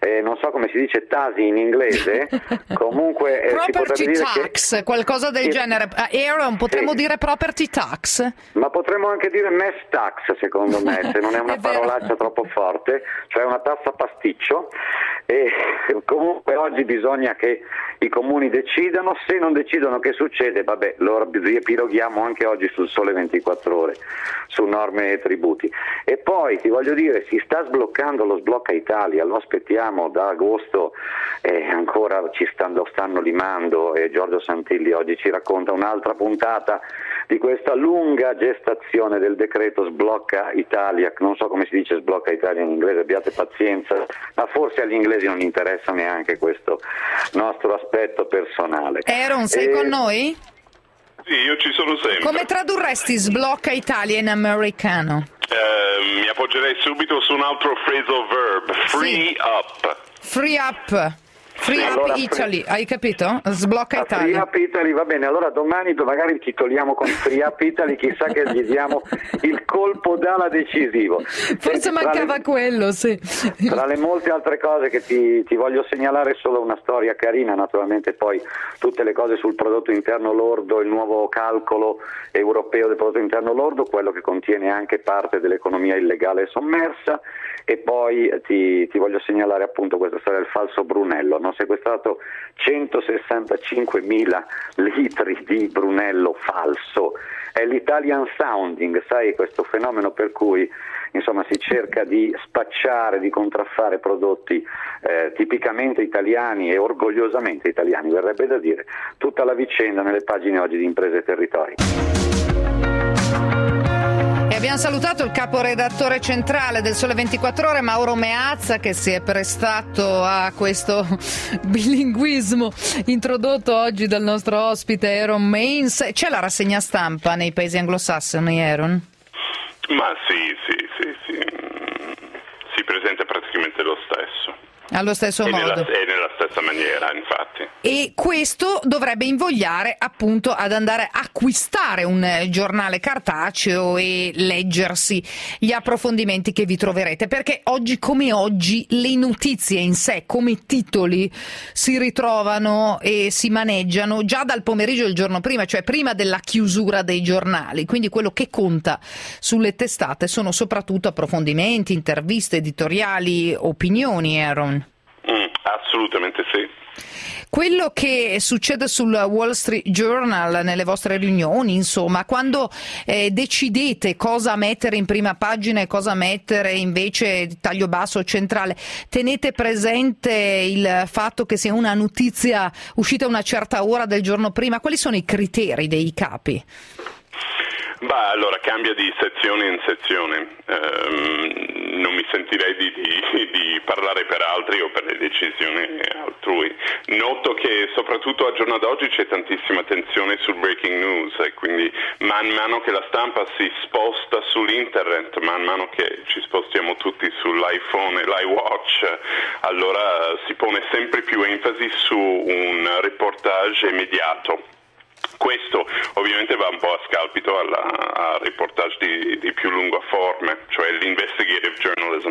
eh, non so come si dice Tasi in inglese, comunque eh, si property dire tax, che, qualcosa del sì, genere. Aaron, potremmo sì. dire property tax? Ma potremmo anche dire mess tax, secondo me, se non è una È vero. parolaccia troppo forte, cioè una tassa pasticcio. E comunque oggi bisogna che i comuni decidano, se non decidono che succede, vabbè, lo riepiloghiamo anche oggi sul Sole ventiquattro Ore, su norme e tributi. E poi ti voglio dire, si sta sbloccando lo Sblocca Italia, lo aspettiamo da agosto, e ancora ci stanno, stanno limando, e Giorgio Santilli oggi ci racconta un'altra puntata di questa lunga gestazione del decreto Sblocca Italia, non so come si dice Sblocca Italia in inglese, abbiate pazienza, ma forse agli inglesi non interessa neanche questo nostro aspetto personale. Aaron, sei e... con noi? Sì, io ci sono sempre. Come tradurresti Sblocca Italia in americano? Eh, mi appoggerei subito su un altro phrasal verb, free Sì. up. Free up. Free Sì, Up allora, Italy, hai capito? Sblocca Ah, Free Italia. Up Italy, va bene, allora domani magari titoliamo con Free Up Italy, chissà che gli diamo il colpo d'ala decisivo. Forse Senti, mancava le, quello, sì. Tra le molte altre cose che ti, ti voglio segnalare, solo una storia carina, naturalmente poi tutte le cose sul prodotto interno lordo, il nuovo calcolo europeo del prodotto interno lordo, quello che contiene anche parte dell'economia illegale e sommersa, e poi ti, ti voglio segnalare appunto questa storia del falso Brunello. Hanno sequestrato centosessantacinquemila litri di Brunello falso, è l'Italian sounding, sai, questo fenomeno per cui insomma si cerca di spacciare, di contraffare prodotti eh, tipicamente italiani e orgogliosamente italiani, verrebbe da dire. Tutta la vicenda nelle pagine oggi di Imprese e Territori. E abbiamo salutato il caporedattore centrale del Sole ventiquattro Ore, Mauro Meazza, che si è prestato a questo bilinguismo introdotto oggi dal nostro ospite Aaron Mains. C'è la rassegna stampa nei paesi anglosassoni, Aaron? Ma sì, sì, sì, sì. Si presenta praticamente lo stesso. Allo stesso e modo. Nella, e nella stessa maniera, infatti. E questo dovrebbe invogliare appunto ad andare a acquistare un giornale cartaceo e leggersi gli approfondimenti che vi troverete, perché oggi come oggi le notizie in sé come titoli si ritrovano e si maneggiano già dal pomeriggio del giorno prima, cioè prima della chiusura dei giornali, quindi quello che conta sulle testate sono soprattutto approfondimenti, interviste, editoriali, opinioni, Aaron. Mm, assolutamente sì. Quello che succede sul Wall Street Journal nelle vostre riunioni, insomma, quando eh, decidete cosa mettere in prima pagina e cosa mettere invece di taglio basso o centrale, tenete presente il fatto che sia una notizia uscita a una certa ora del giorno prima? Quali sono i criteri dei capi? Bah, allora cambia di sezione in sezione, ehm, non mi sentirei di, di, di parlare per altri o per le decisioni altrui. Noto che soprattutto al giorno d'oggi c'è tantissima attenzione sul breaking news e quindi man mano che la stampa si sposta sull'internet, man mano che ci spostiamo tutti sull'iPhone e l'iWatch, allora si pone sempre più enfasi su un reportage immediato. Questo ovviamente va un po' a scalpito alla, a reportage di, di più lunga forma, cioè l'investigative journalism.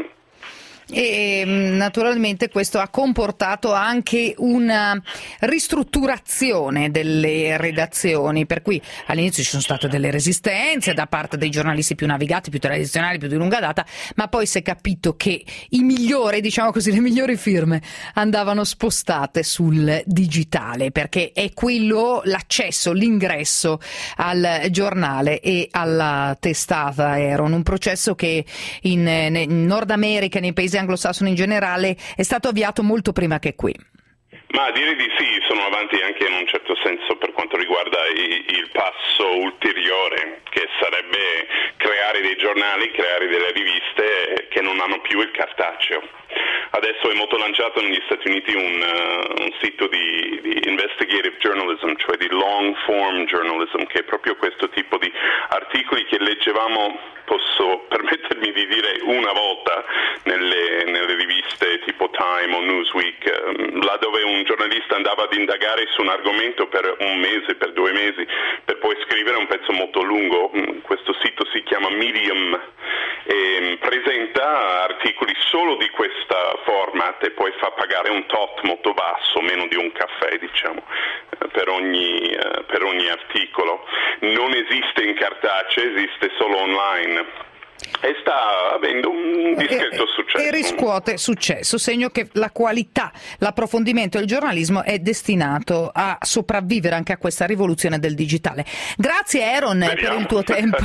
E naturalmente questo ha comportato anche una ristrutturazione delle redazioni, per cui all'inizio ci sono state delle resistenze da parte dei giornalisti più navigati, più tradizionali, più di lunga data, ma poi si è capito che i migliori, diciamo così, le migliori firme andavano spostate sul digitale, perché è quello l'accesso, l'ingresso al giornale e alla testata. Era un processo che in, in Nord America, nei paesi anglosassoni in generale, è stato avviato molto prima che qui. Ma direi di sì, sono avanti anche in un certo senso per quanto riguarda il, il passo ulteriore, che sarebbe creare dei giornali, creare delle riviste che non hanno più il cartaceo. Adesso è molto lanciato negli Stati Uniti un, uh, un sito di, di investigative journalism, cioè di long form journalism, che è proprio questo tipo di articoli che leggevamo, posso permettermi di dire, una volta nelle, nelle riviste tipo Time o Newsweek, um, là dove un giornalista andava ad indagare su un argomento per un mese, per due mesi, per poi scrivere un pezzo molto lungo. Questo sito si chiama Medium e presenta articoli solo di questa format e poi fa pagare un tot molto basso, meno di un caffè diciamo, per ogni, per ogni articolo. Non esiste in cartaceo, esiste solo online. E sta avendo un discreto successo. E riscuote successo, segno che la qualità, l'approfondimento del giornalismo è destinato a sopravvivere anche a questa rivoluzione del digitale. Grazie Aaron per il tuo tempo.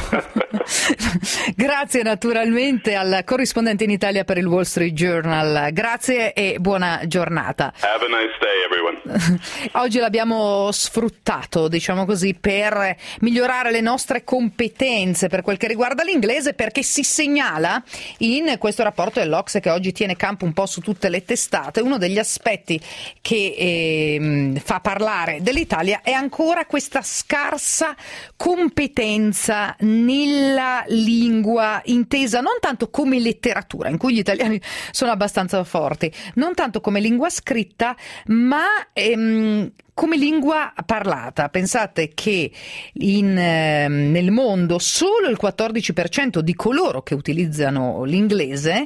Grazie naturalmente al corrispondente in Italia per il Wall Street Journal. Grazie e buona giornata. Have a nice day everyone. Oggi l'abbiamo sfruttato, diciamo così, per migliorare le nostre competenze per quel che riguarda l'inglese, perché si segnala in questo rapporto dell'Ocse che oggi tiene campo un po' su tutte le testate, uno degli aspetti che eh, fa parlare dell'Italia è ancora questa scarsa competenza nella lingua intesa non tanto come letteratura, in cui gli italiani sono abbastanza forti, non tanto come lingua scritta, ma ehm, come lingua parlata. Pensate che in, eh, nel mondo solo il quattordici per cento di coloro che utilizzano l'inglese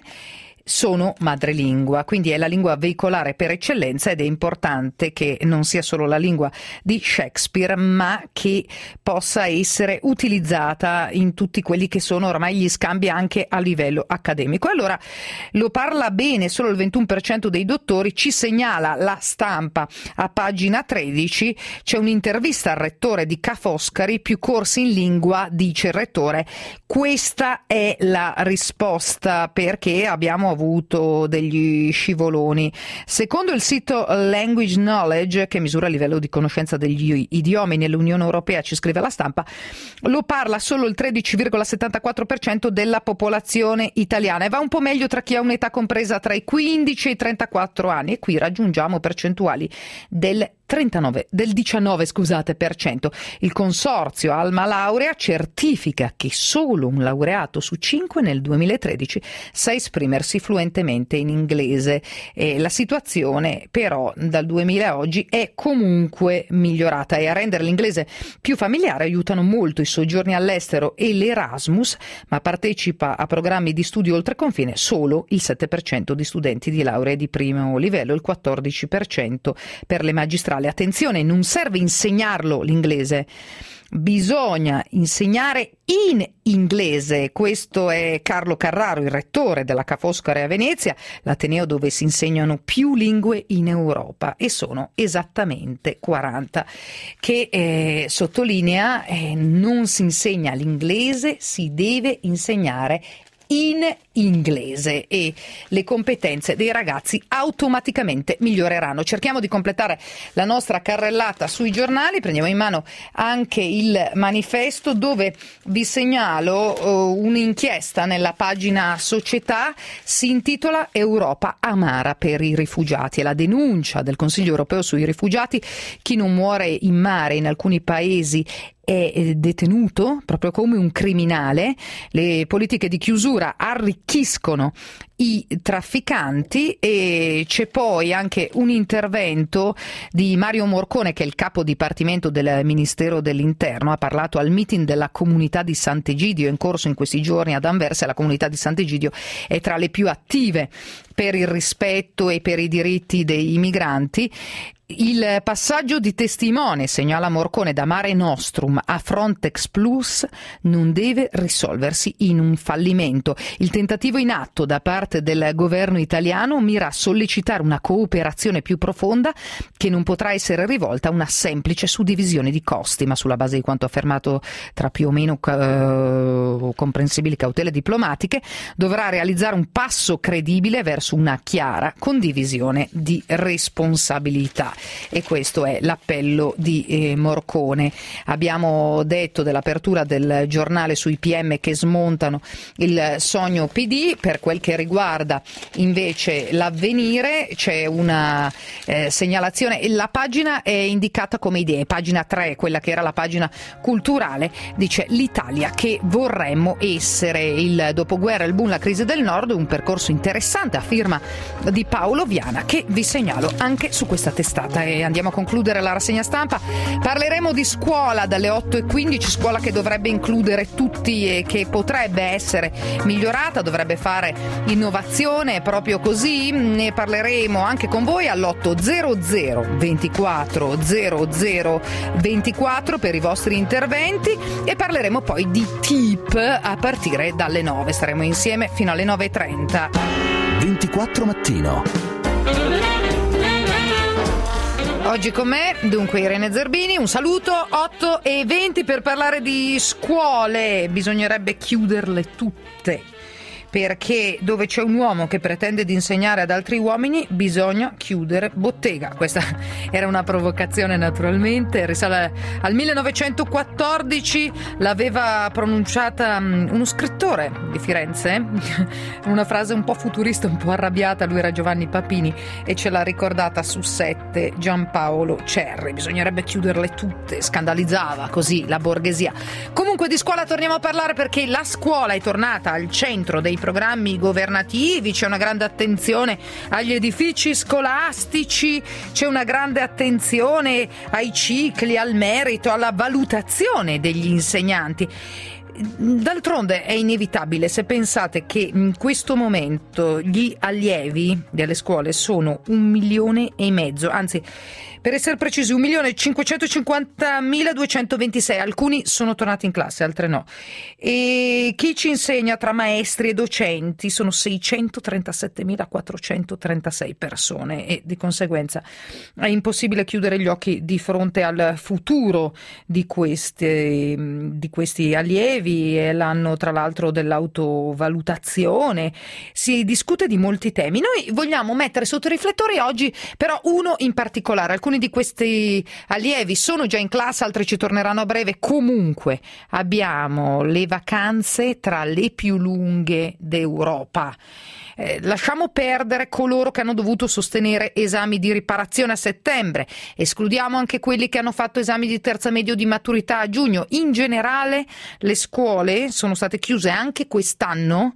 sono madrelingua, quindi è la lingua veicolare per eccellenza ed è importante che non sia solo la lingua di Shakespeare, ma che possa essere utilizzata in tutti quelli che sono ormai gli scambi anche a livello accademico. Allora lo parla bene solo il ventuno per cento dei dottori, ci segnala La Stampa a pagina tredici, c'è un'intervista al rettore di Ca' Foscari, più corsi in lingua, dice il rettore. Questa è la risposta, perché abbiamo avuto degli scivoloni. Secondo il sito Language Knowledge, che misura il livello di conoscenza degli idiomi nell'Unione Europea, ci scrive La Stampa, lo parla solo il tredici virgola settantaquattro per cento della popolazione italiana e va un po' meglio tra chi ha un'età compresa tra i quindici e i trentaquattro anni, e qui raggiungiamo percentuali del trentanove, del diciannove scusate, per cento. Il consorzio Alma Laurea certifica che solo un laureato su cinque nel duemilatredici sa esprimersi fluentemente in inglese. E la situazione però dal duemila a oggi è comunque migliorata, e a rendere l'inglese più familiare aiutano molto i soggiorni all'estero e l'Erasmus, ma partecipa a programmi di studio oltre confine solo il sette per cento di studenti di laurea di primo livello, il quattordici per cento per le magistrali. Attenzione, non serve insegnarlo l'inglese, bisogna insegnare in inglese. Questo è Carlo Carraro, il rettore della Ca' Foscari a Venezia, l'ateneo dove si insegnano più lingue in Europa, e sono esattamente quaranta, che eh, sottolinea eh, non si insegna l'inglese, si deve insegnare in inglese e le competenze dei ragazzi automaticamente miglioreranno. Cerchiamo di completare la nostra carrellata sui giornali, prendiamo in mano anche il Manifesto, dove vi segnalo uh, un'inchiesta nella pagina Società, si intitola Europa amara per i rifugiati, e la denuncia del Consiglio europeo sui rifugiati: chi non muore in mare in alcuni paesi è detenuto proprio come un criminale, le politiche di chiusura arricchiscono i trafficanti, e c'è poi anche un intervento di Mario Morcone, che è il capo dipartimento del Ministero dell'Interno, ha parlato al meeting della comunità di Sant'Egidio in corso in questi giorni ad Anversa. La comunità di Sant'Egidio è tra le più attive per il rispetto e per i diritti dei migranti. Il passaggio di testimone, segnala Morcone, da Mare Nostrum a Frontex Plus non deve risolversi in un fallimento. Il tentativo in atto da parte del governo italiano mira a sollecitare una cooperazione più profonda, che non potrà essere rivolta a una semplice suddivisione di costi, ma sulla base di quanto affermato tra più o meno uh, comprensibili cautele diplomatiche, dovrà realizzare un passo credibile verso una chiara condivisione di responsabilità. E questo è l'appello di eh, Morcone. Abbiamo detto dell'apertura del giornale sui P M che smontano il sogno P D. Per quel che riguarda invece l'Avvenire c'è una eh, segnalazione, la pagina è indicata come idee, pagina tre, quella che era la pagina culturale, dice l'Italia che vorremmo essere, il dopoguerra, il boom, la crisi del nord, un percorso interessante a firma di Paolo Viana, che vi segnalo anche su questa testata. puntata e andiamo a concludere la rassegna stampa. Parleremo di scuola dalle otto e quindici, scuola che dovrebbe includere tutti e che potrebbe essere migliorata, dovrebbe fare innovazione, proprio così. Ne parleremo anche con voi all'otto zero zero ventiquattro zero zero ventiquattro per i vostri interventi e parleremo poi di tip a partire dalle nove. Staremo insieme fino alle nove e trenta. ventiquattro mattino. Oggi con me, dunque, Irene Zerbini, un saluto, otto e venti per parlare di scuole. Bisognerebbe chiuderle tutte, perché dove c'è un uomo che pretende di insegnare ad altri uomini bisogna chiudere bottega. Questa era una provocazione, naturalmente, risale al millenovecentoquattordici, l'aveva pronunciata uno scrittore di Firenze, una frase un po' futurista, un po' arrabbiata, lui era Giovanni Papini e ce l'ha ricordata su sette Giampaolo Cerri. Bisognerebbe chiuderle tutte, scandalizzava così la borghesia. Comunque di scuola torniamo a parlare, perché la scuola è tornata al centro dei programmi governativi, c'è una grande attenzione agli edifici scolastici, c'è una grande attenzione ai cicli, al merito, alla valutazione degli insegnanti. D'altronde è inevitabile, se pensate che in questo momento gli allievi delle scuole sono un milione e mezzo, anzi per essere precisi un milione cinquecentocinquantamiladuecentoventisei, alcuni sono tornati in classe, altre no, e chi ci insegna tra maestri e docenti sono seicentotrentassettemilaquattrocentotrentasei persone e di conseguenza è impossibile chiudere gli occhi di fronte al futuro di questi, di questi allievi. È l'anno tra l'altro dell'autovalutazione, si discute di molti temi. Noi vogliamo mettere sotto i riflettori oggi però uno in particolare. Alcuni di questi allievi sono già in classe, altri ci torneranno a breve. Comunque abbiamo le vacanze tra le più lunghe d'Europa. Eh, lasciamo perdere coloro che hanno dovuto sostenere esami di riparazione a settembre, escludiamo anche quelli che hanno fatto esami di terza media o di maturità a giugno. In generale le scuole sono state chiuse anche quest'anno,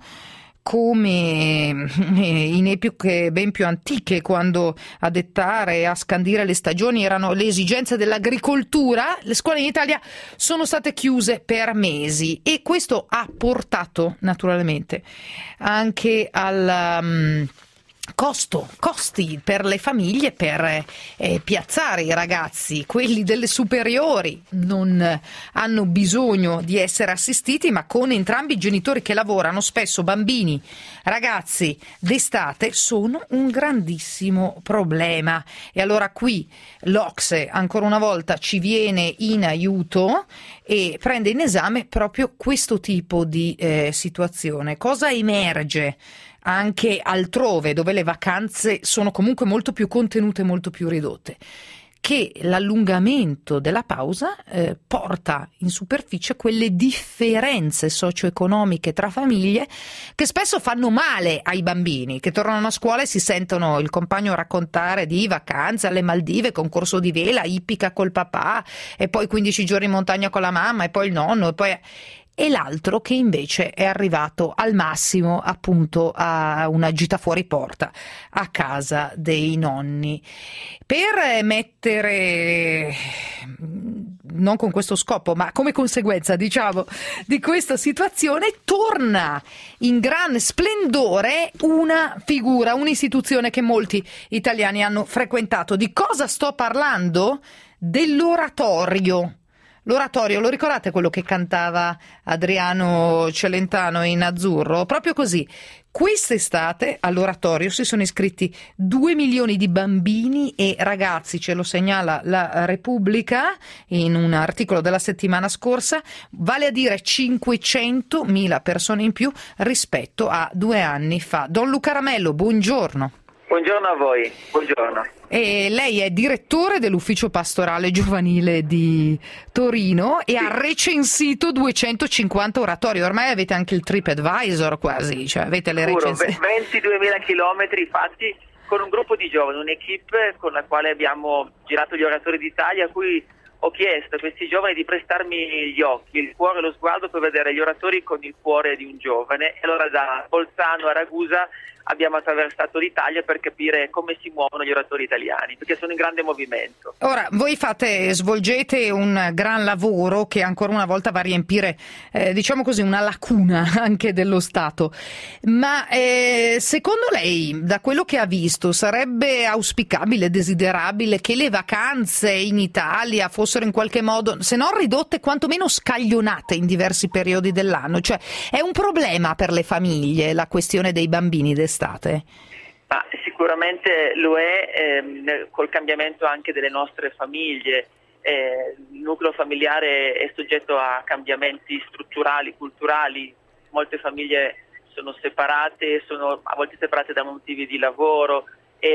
come in epoche ben più antiche, quando a dettare e a scandire le stagioni erano le esigenze dell'agricoltura. Le scuole in Italia sono state chiuse per mesi e questo ha portato naturalmente anche al um, costo, costi per le famiglie per eh, piazzare i ragazzi. Quelli delle superiori non hanno bisogno di essere assistiti, ma con entrambi i genitori che lavorano, spesso bambini, ragazzi d'estate sono un grandissimo problema. E allora qui l'Ocse ancora una volta ci viene in aiuto e prende in esame proprio questo tipo di eh, situazione. Cosa emerge anche altrove, dove le vacanze sono comunque molto più contenute, molto più ridotte? Che l'allungamento della pausa eh, porta in superficie quelle differenze socio-economiche tra famiglie che spesso fanno male ai bambini, che tornano a scuola e si sentono il compagno raccontare di vacanze alle Maldive, concorso di vela, ippica col papà, e poi quindici giorni in montagna con la mamma, e poi il nonno, e poi... e l'altro che invece è arrivato al massimo appunto a una gita fuori porta a casa dei nonni. Per mettere, non con questo scopo, ma come conseguenza, diciamo, di questa situazione, torna in gran splendore una figura, un'istituzione che molti italiani hanno frequentato. Di cosa sto parlando? Dell'oratorio. L'oratorio, lo ricordate quello che cantava Adriano Celentano in azzurro? Proprio così. Quest'estate all'oratorio si sono iscritti due milioni di bambini e ragazzi, ce lo segnala la Repubblica in un articolo della settimana scorsa, vale a dire cinquecentomila persone in più rispetto a due anni fa. Don Luca Ramello, buongiorno. Buongiorno a voi, buongiorno. E lei è direttore dell'ufficio pastorale giovanile di Torino e sì. Ha recensito duecentocinquanta oratori. Ormai avete anche il TripAdvisor quasi, cioè avete le recensioni. ventiduemila chilometri fatti con un gruppo di giovani, un'equipe con la quale abbiamo girato gli oratori d'Italia, a cui ho chiesto a questi giovani di prestarmi gli occhi, il cuore e lo sguardo per vedere gli oratori con il cuore di un giovane. E allora da Bolzano a Ragusa abbiamo attraversato l'Italia per capire come si muovono gli oratori italiani, perché sono in grande movimento. Ora, voi fate, svolgete un gran lavoro che ancora una volta va a riempire, eh, diciamo così, una lacuna anche dello Stato. Ma eh, secondo lei, da quello che ha visto, sarebbe auspicabile, desiderabile che le vacanze in Italia fossero in qualche modo, se non ridotte, quantomeno scaglionate in diversi periodi dell'anno? Cioè, è un problema per le famiglie la questione dei bambini d'estate? Ma sicuramente lo è, ehm, col cambiamento anche delle nostre famiglie. Eh, il nucleo familiare è soggetto a cambiamenti strutturali, culturali. Molte famiglie sono separate, sono a volte separate da motivi di lavoro,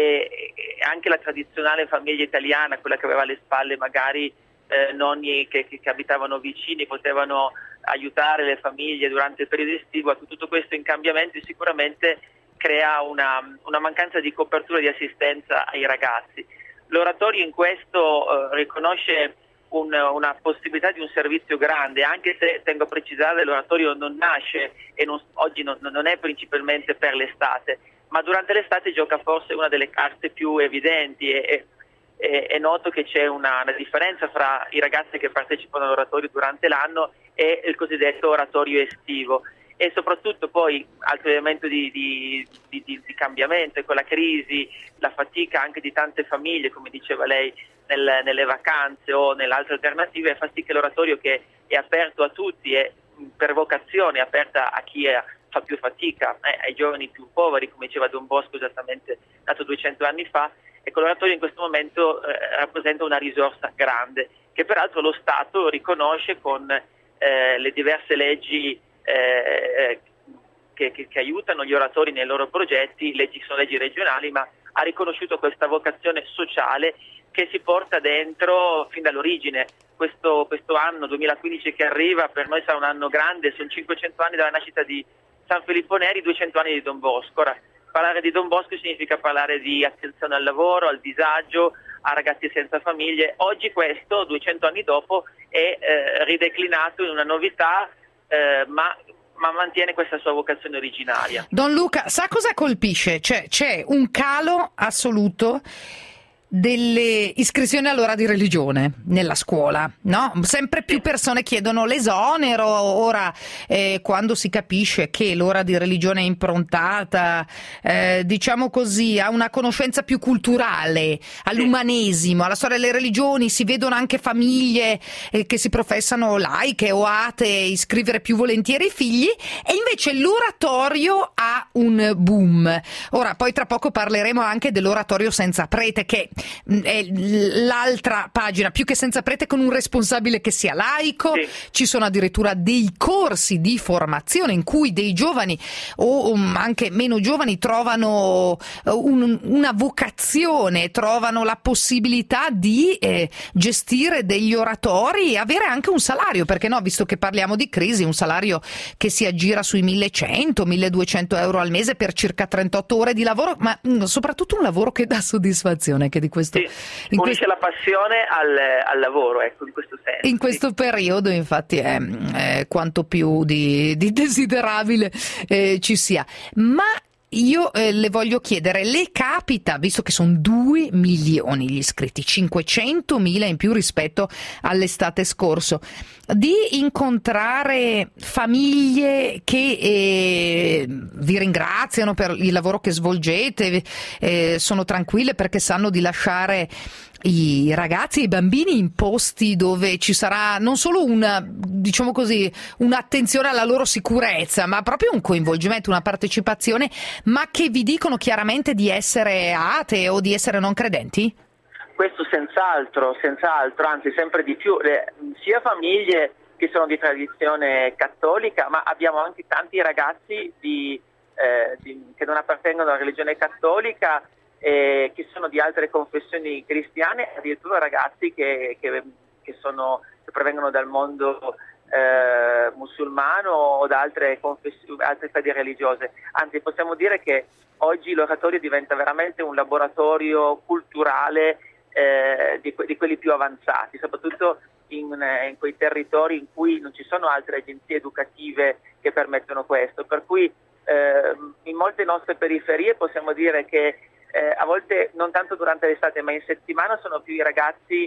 e, e anche la tradizionale famiglia italiana, quella che aveva alle spalle magari eh, nonni che, che, che abitavano vicini, potevano aiutare le famiglie durante il periodo estivo. Tutto questo in cambiamento sicuramente crea una, una mancanza di copertura e di assistenza ai ragazzi. L'oratorio in questo eh, riconosce un, una possibilità di un servizio grande, anche se tengo a precisare l'oratorio non nasce e non, oggi non, non è principalmente per l'estate, ma durante l'estate gioca forse una delle carte più evidenti. E, e, è noto che c'è una, una differenza fra i ragazzi che partecipano all'oratorio durante l'anno e il cosiddetto oratorio estivo. E soprattutto poi altro elemento di, di, di, di cambiamento è con la crisi, la fatica anche di tante famiglie, come diceva lei, nel, nelle vacanze o nelle altre alternative, fa sì che l'oratorio, che è aperto a tutti e per vocazione è aperta a chi è, fa più fatica, eh, ai giovani più poveri, come diceva Don Bosco, esattamente nato duecento anni fa. Ecco, l'oratorio in questo momento eh, rappresenta una risorsa grande, che peraltro lo Stato riconosce con eh, le diverse leggi Eh, che, che, che aiutano gli oratori nei loro progetti. Leggi sono leggi regionali, ma ha riconosciuto questa vocazione sociale che si porta dentro fin dall'origine. Questo, questo anno duemilaquindici che arriva per noi sarà un anno grande, sono cinquecento anni dalla nascita di San Filippo Neri, duecento anni di Don Bosco. Ora, parlare di Don Bosco significa parlare di attenzione al lavoro, al disagio, a ragazzi senza famiglie. Oggi questo, duecento anni dopo, è eh, rideclinato in una novità, Eh, ma, ma mantiene questa sua vocazione originaria. Don Luca, sa cosa colpisce? Cioè, c'è un calo assoluto delle iscrizioni all'ora di religione nella scuola, no? Sempre più persone chiedono l'esonero. Ora, eh, quando si capisce che l'ora di religione è improntata, eh, diciamo così, a una conoscenza più culturale, all'umanesimo, alla storia delle religioni, si vedono anche famiglie eh, che si professano laiche o atee iscrivere più volentieri i figli, e invece l'oratorio ha un boom. Ora, poi tra poco parleremo anche dell'oratorio senza prete, che è l'altra pagina, più che senza prete, con un responsabile che sia laico. Sì. Ci sono addirittura dei corsi di formazione in cui dei giovani o um, anche meno giovani trovano un, una vocazione, trovano la possibilità di eh, gestire degli oratori e avere anche un salario, perché no, visto che parliamo di crisi, un salario che si aggira sui millecento milleduecento euro al mese per circa trentotto ore di lavoro, ma mh, soprattutto un lavoro che dà soddisfazione, che di questo, sì, in unisce questo, la passione al, al lavoro, ecco, in questo senso. In questo sì. periodo, infatti, è, è quanto più di, di desiderabile eh, ci sia. Ma io eh, le voglio chiedere, le capita, visto che sono due milioni gli iscritti, cinquecentomila in più rispetto all'estate scorso, di incontrare famiglie che eh, vi ringraziano per il lavoro che svolgete, eh, sono tranquille perché sanno di lasciare i ragazzi e i bambini in posti dove ci sarà non solo una, diciamo così, un'attenzione alla loro sicurezza, ma proprio un coinvolgimento, una partecipazione, ma che vi dicono chiaramente di essere atee o di essere non credenti? Questo senz'altro, senz'altro, anzi sempre di più, le, sia famiglie che sono di tradizione cattolica, ma abbiamo anche tanti ragazzi di, eh, di, che non appartengono alla religione cattolica, Eh, che sono di altre confessioni cristiane, addirittura ragazzi che, che, che, sono, che provengono dal mondo eh, musulmano o da altre, confess- altre fedi religiose. Anzi, possiamo dire che oggi l'oratorio diventa veramente un laboratorio culturale eh, di, di quelli più avanzati, soprattutto in, in quei territori in cui non ci sono altre agenzie educative che permettono questo, per cui eh, in molte nostre periferie possiamo dire che eh, a volte non tanto durante l'estate ma in settimana sono più i ragazzi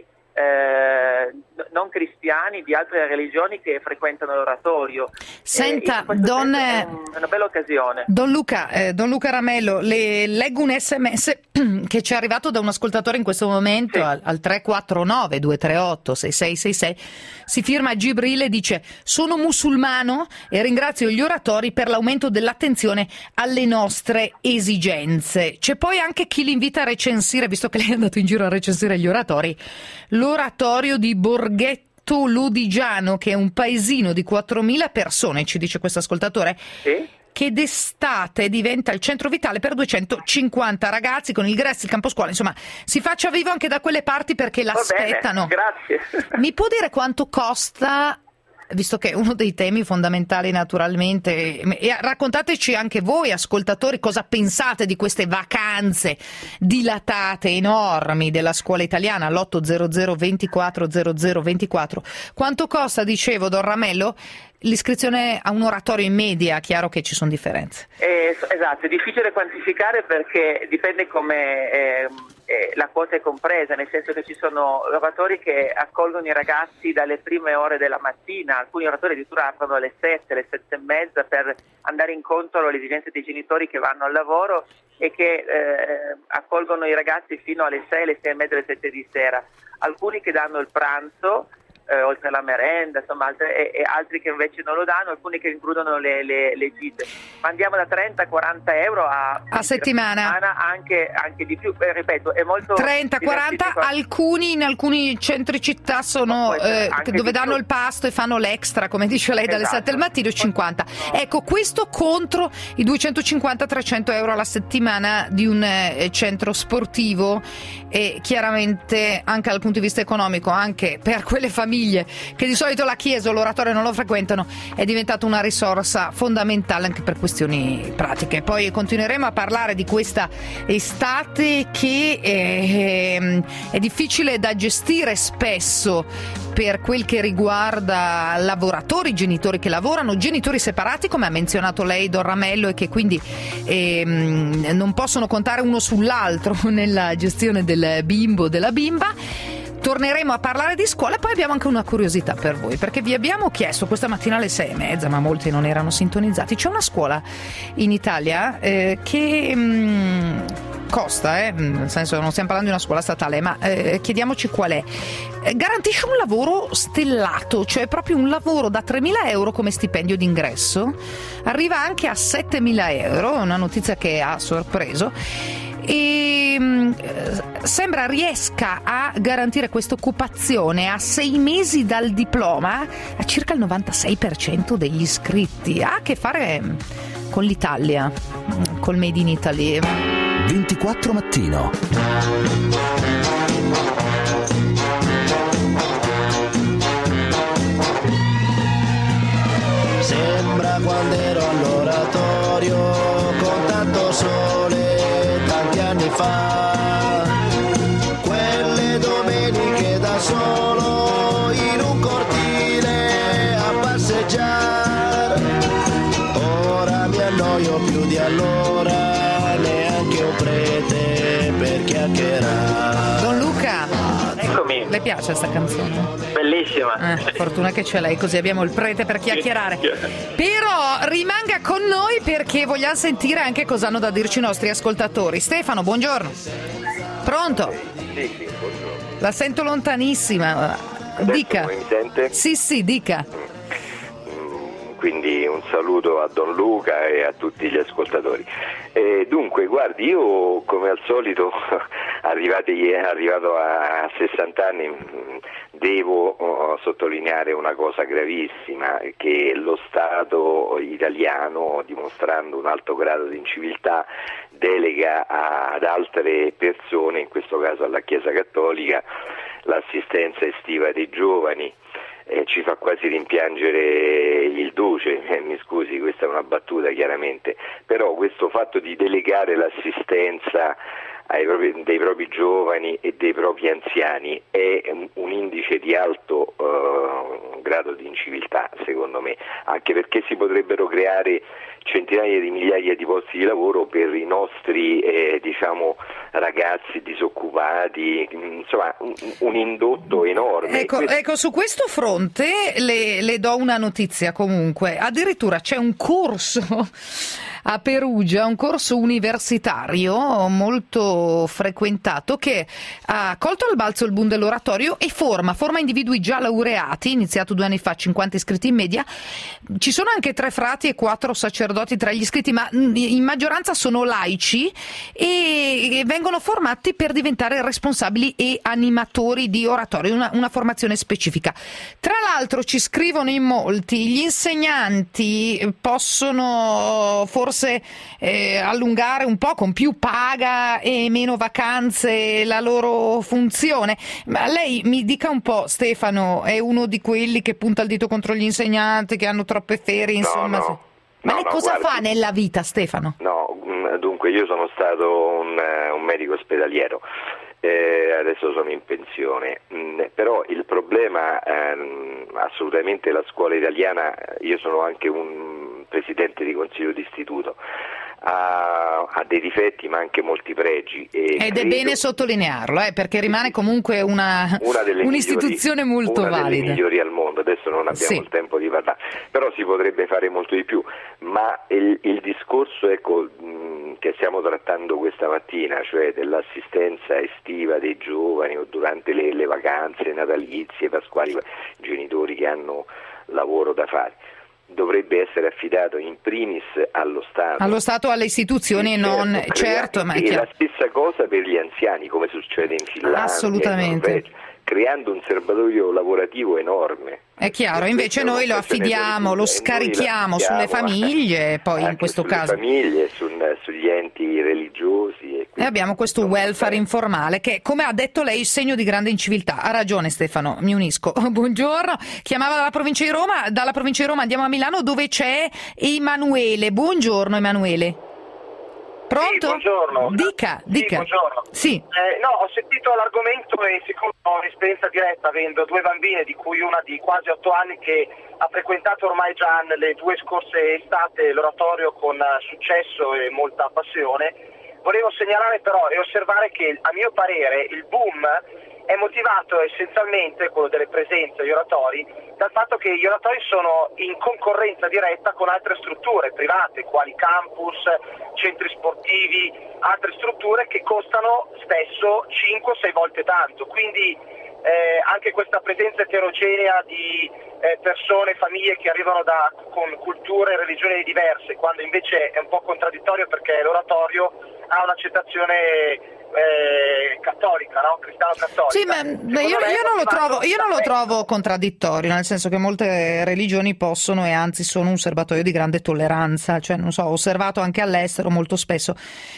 Eh, non cristiani di altre religioni che frequentano l'oratorio. Senta, eh, don, è, un, è una bella occasione. Don Luca, eh, Don Luca Ramello, le leggo un sms che ci è arrivato da un ascoltatore in questo momento, sì, al, al tre quattro nove due tre otto sei sei sei sei, si firma Gibril e dice: sono musulmano e ringrazio gli oratori per l'aumento dell'attenzione alle nostre esigenze. C'è poi anche chi li invita a recensire, visto che lei è andato in giro a recensire gli oratori, l'oratorio di Borghetto Lodigiano, che è un paesino di quattromila persone, ci dice questo ascoltatore, sì, che d'estate diventa il centro vitale per duecentocinquanta ragazzi con il Gress, il campo scuola, insomma si faccia vivo anche da quelle parti perché l'aspettano. Grazie. Mi può dire quanto costa, visto che è uno dei temi fondamentali naturalmente, e raccontateci anche voi ascoltatori cosa pensate di queste vacanze dilatate, enormi della scuola italiana, all'otto zero zero ventiquattro zero zero ventiquattro. Quanto costa, dicevo, Don Ramello, l'iscrizione a un oratorio in media? Chiaro che ci sono differenze. Eh, esatto, è difficile quantificare perché dipende come eh, eh, la quota è compresa, nel senso che ci sono oratori che accolgono i ragazzi dalle prime ore della mattina, alcuni oratori addirittura aprono alle sette, alle sette e mezza per andare incontro alle esigenze dei genitori che vanno al lavoro e che eh, accolgono i ragazzi fino alle sei, alle sei e mezza, alle sette di sera. Alcuni che danno il pranzo, Eh, oltre alla merenda, insomma, altre, e, e altri che invece non lo danno, alcuni che includono le, le, le gite. Ma andiamo da trenta a quaranta euro a, a settimana, settimana anche, anche di più, eh, ripeto, è molto trenta quaranta, alcuni in alcuni centri città sono eh, dove danno più il pasto e fanno l'extra, come dice lei, dalle esatto. sette del mattino, cinquanta. Ecco, questo contro i duecentocinquanta trecento euro alla settimana di un eh, centro sportivo, e chiaramente anche dal punto di vista economico, anche per quelle famiglie che di solito la chiesa o l'oratorio non lo frequentano, è diventata una risorsa fondamentale anche per questioni pratiche. Poi continueremo a parlare di questa estate che è, è difficile da gestire spesso per quel che riguarda lavoratori, genitori che lavorano, genitori separati come ha menzionato lei, Don Ramello, e che quindi ehm, non possono contare uno sull'altro nella gestione del bimbo o della bimba. Torneremo a parlare di scuola, poi abbiamo anche una curiosità per voi, perché vi abbiamo chiesto questa mattina alle sei e mezza, ma molti non erano sintonizzati. C'è una scuola in Italia eh, che mh, costa, eh, nel senso non stiamo parlando di una scuola statale, ma eh, chiediamoci qual è. Eh, garantisce un lavoro stellato, cioè proprio un lavoro da tremila euro come stipendio d'ingresso, arriva anche a settemila euro, una notizia che ha sorpreso. E mh, sembra riesca a garantire questa occupazione a sei mesi dal diploma a circa il novantasei per cento degli iscritti. Ha a che fare con l'Italia, col Made in Italy. ventiquattro Mattino. Sembra quando ero all'oratorio con tanto sole anni fa, quelle domeniche da solo in un cortile a passeggiare. Ora mi annoio più di allora, neanche un prete per chiacchierare. Don Luca, eccomi. le piace questa canzone? Bellissima. Eh, fortuna che c'è lei, così abbiamo il prete per chiacchierare. Però rimanga con noi perché vogliamo sentire anche cosa hanno da dirci i nostri ascoltatori. Stefano, buongiorno. Pronto? Sì, sì, buongiorno. La sento lontanissima. Adesso dica. mi sente? Sì, sì, dica. Quindi un saluto a Don Luca e a tutti gli ascoltatori. Eh, dunque, guardi, io come al solito, arrivati, arrivato a sessanta anni, devo oh, sottolineare una cosa gravissima, che lo Stato italiano, dimostrando un alto grado di inciviltà, delega ad altre persone, in questo caso alla Chiesa Cattolica, l'assistenza estiva dei giovani. Eh, ci fa quasi rimpiangere il Duce, eh, mi scusi, questa è una battuta chiaramente, però questo fatto di delegare l'assistenza ai propri, dei propri giovani e dei propri anziani è un indice di alto uh, grado di inciviltà, secondo me, anche perché si potrebbero creare centinaia di migliaia di posti di lavoro per i nostri eh, diciamo ragazzi disoccupati, insomma un, un indotto enorme. Ecco, questo... ecco, su questo fronte le, le do una notizia comunque, addirittura c'è un corso a Perugia, un corso universitario molto frequentato che ha colto al balzo il boom dell'oratorio e forma, forma individui già laureati, iniziato due anni fa, cinquanta iscritti in media. Ci sono anche tre frati e quattro sacerdoti tra gli iscritti, ma in maggioranza sono laici e vengono formati per diventare responsabili e animatori di oratorio, una, una formazione specifica. Tra l'altro ci scrivono in molti, gli insegnanti possono forse Eh, allungare un po' con più paga e meno vacanze la loro funzione. Ma lei mi dica un po', Stefano, è uno di quelli che punta il dito contro gli insegnanti che hanno troppe ferie, insomma? No, no. Ma no, lei no, cosa guardi, fa nella vita, Stefano? No, dunque io sono stato un, un medico ospedaliero, eh, adesso sono in pensione, mm, però il problema ehm, assolutamente la scuola italiana, io sono anche un presidente di consiglio d'istituto, ha, ha dei difetti ma anche molti pregi. E Ed credo, è bene sottolinearlo, eh, perché rimane comunque una, una delle un'istituzione migliori, molto una valida. Una delle migliori al mondo, adesso non abbiamo Sì. il tempo di parlare, però si potrebbe fare molto di più, ma il, il discorso ecco, mh, che stiamo trattando questa mattina, cioè dell'assistenza estiva dei giovani o durante le, le vacanze natalizie, pasquali, genitori che hanno lavoro da fare, dovrebbe essere affidato in primis allo Stato. Allo Stato, alle istituzioni, e certo, non crea- certo, ma è e chiaro. la stessa cosa per gli anziani, come succede in Finlandia, Assolutamente. in Norvegia, creando un serbatoio lavorativo enorme. È chiaro, invece noi lo affidiamo, lo scarichiamo sulle famiglie, poi in questo sulle caso. famiglie, sul, sugli enti religiosi. E, e abbiamo questo welfare informale che, come ha detto lei, il segno di grande inciviltà. Ha ragione Stefano, mi unisco. Buongiorno, chiamava dalla provincia di Roma, dalla provincia di Roma andiamo a Milano dove c'è Emanuele. Buongiorno Emanuele. Pronto? Sì, buongiorno. Dica, dica. Sì, buongiorno. Sì. Eh, no, ho sentito l'argomento e siccome ho un'esperienza diretta avendo due bambine, di cui una di quasi otto anni che ha frequentato ormai già nelle due scorse estate l'oratorio con successo e molta passione, volevo segnalare però e osservare che a mio parere il boom è motivato essenzialmente, quello delle presenze agli oratori, dal fatto che gli oratori sono in concorrenza diretta con altre strutture private, quali campus, centri sportivi, altre strutture che costano spesso cinque sei volte tanto. Quindi eh, anche questa presenza eterogenea di eh, persone, famiglie che arrivano da, con culture e religioni diverse, quando invece è un po' contraddittorio perché l'oratorio ha un'accettazione Eh, cattolica, no? Cristiano-cattolica. Sì, ma io, io, non lo trovo, io non lo trovo contraddittorio, nel senso che molte religioni possono e anzi sono un serbatoio di grande tolleranza, cioè non so, ho osservato anche all'estero molto spesso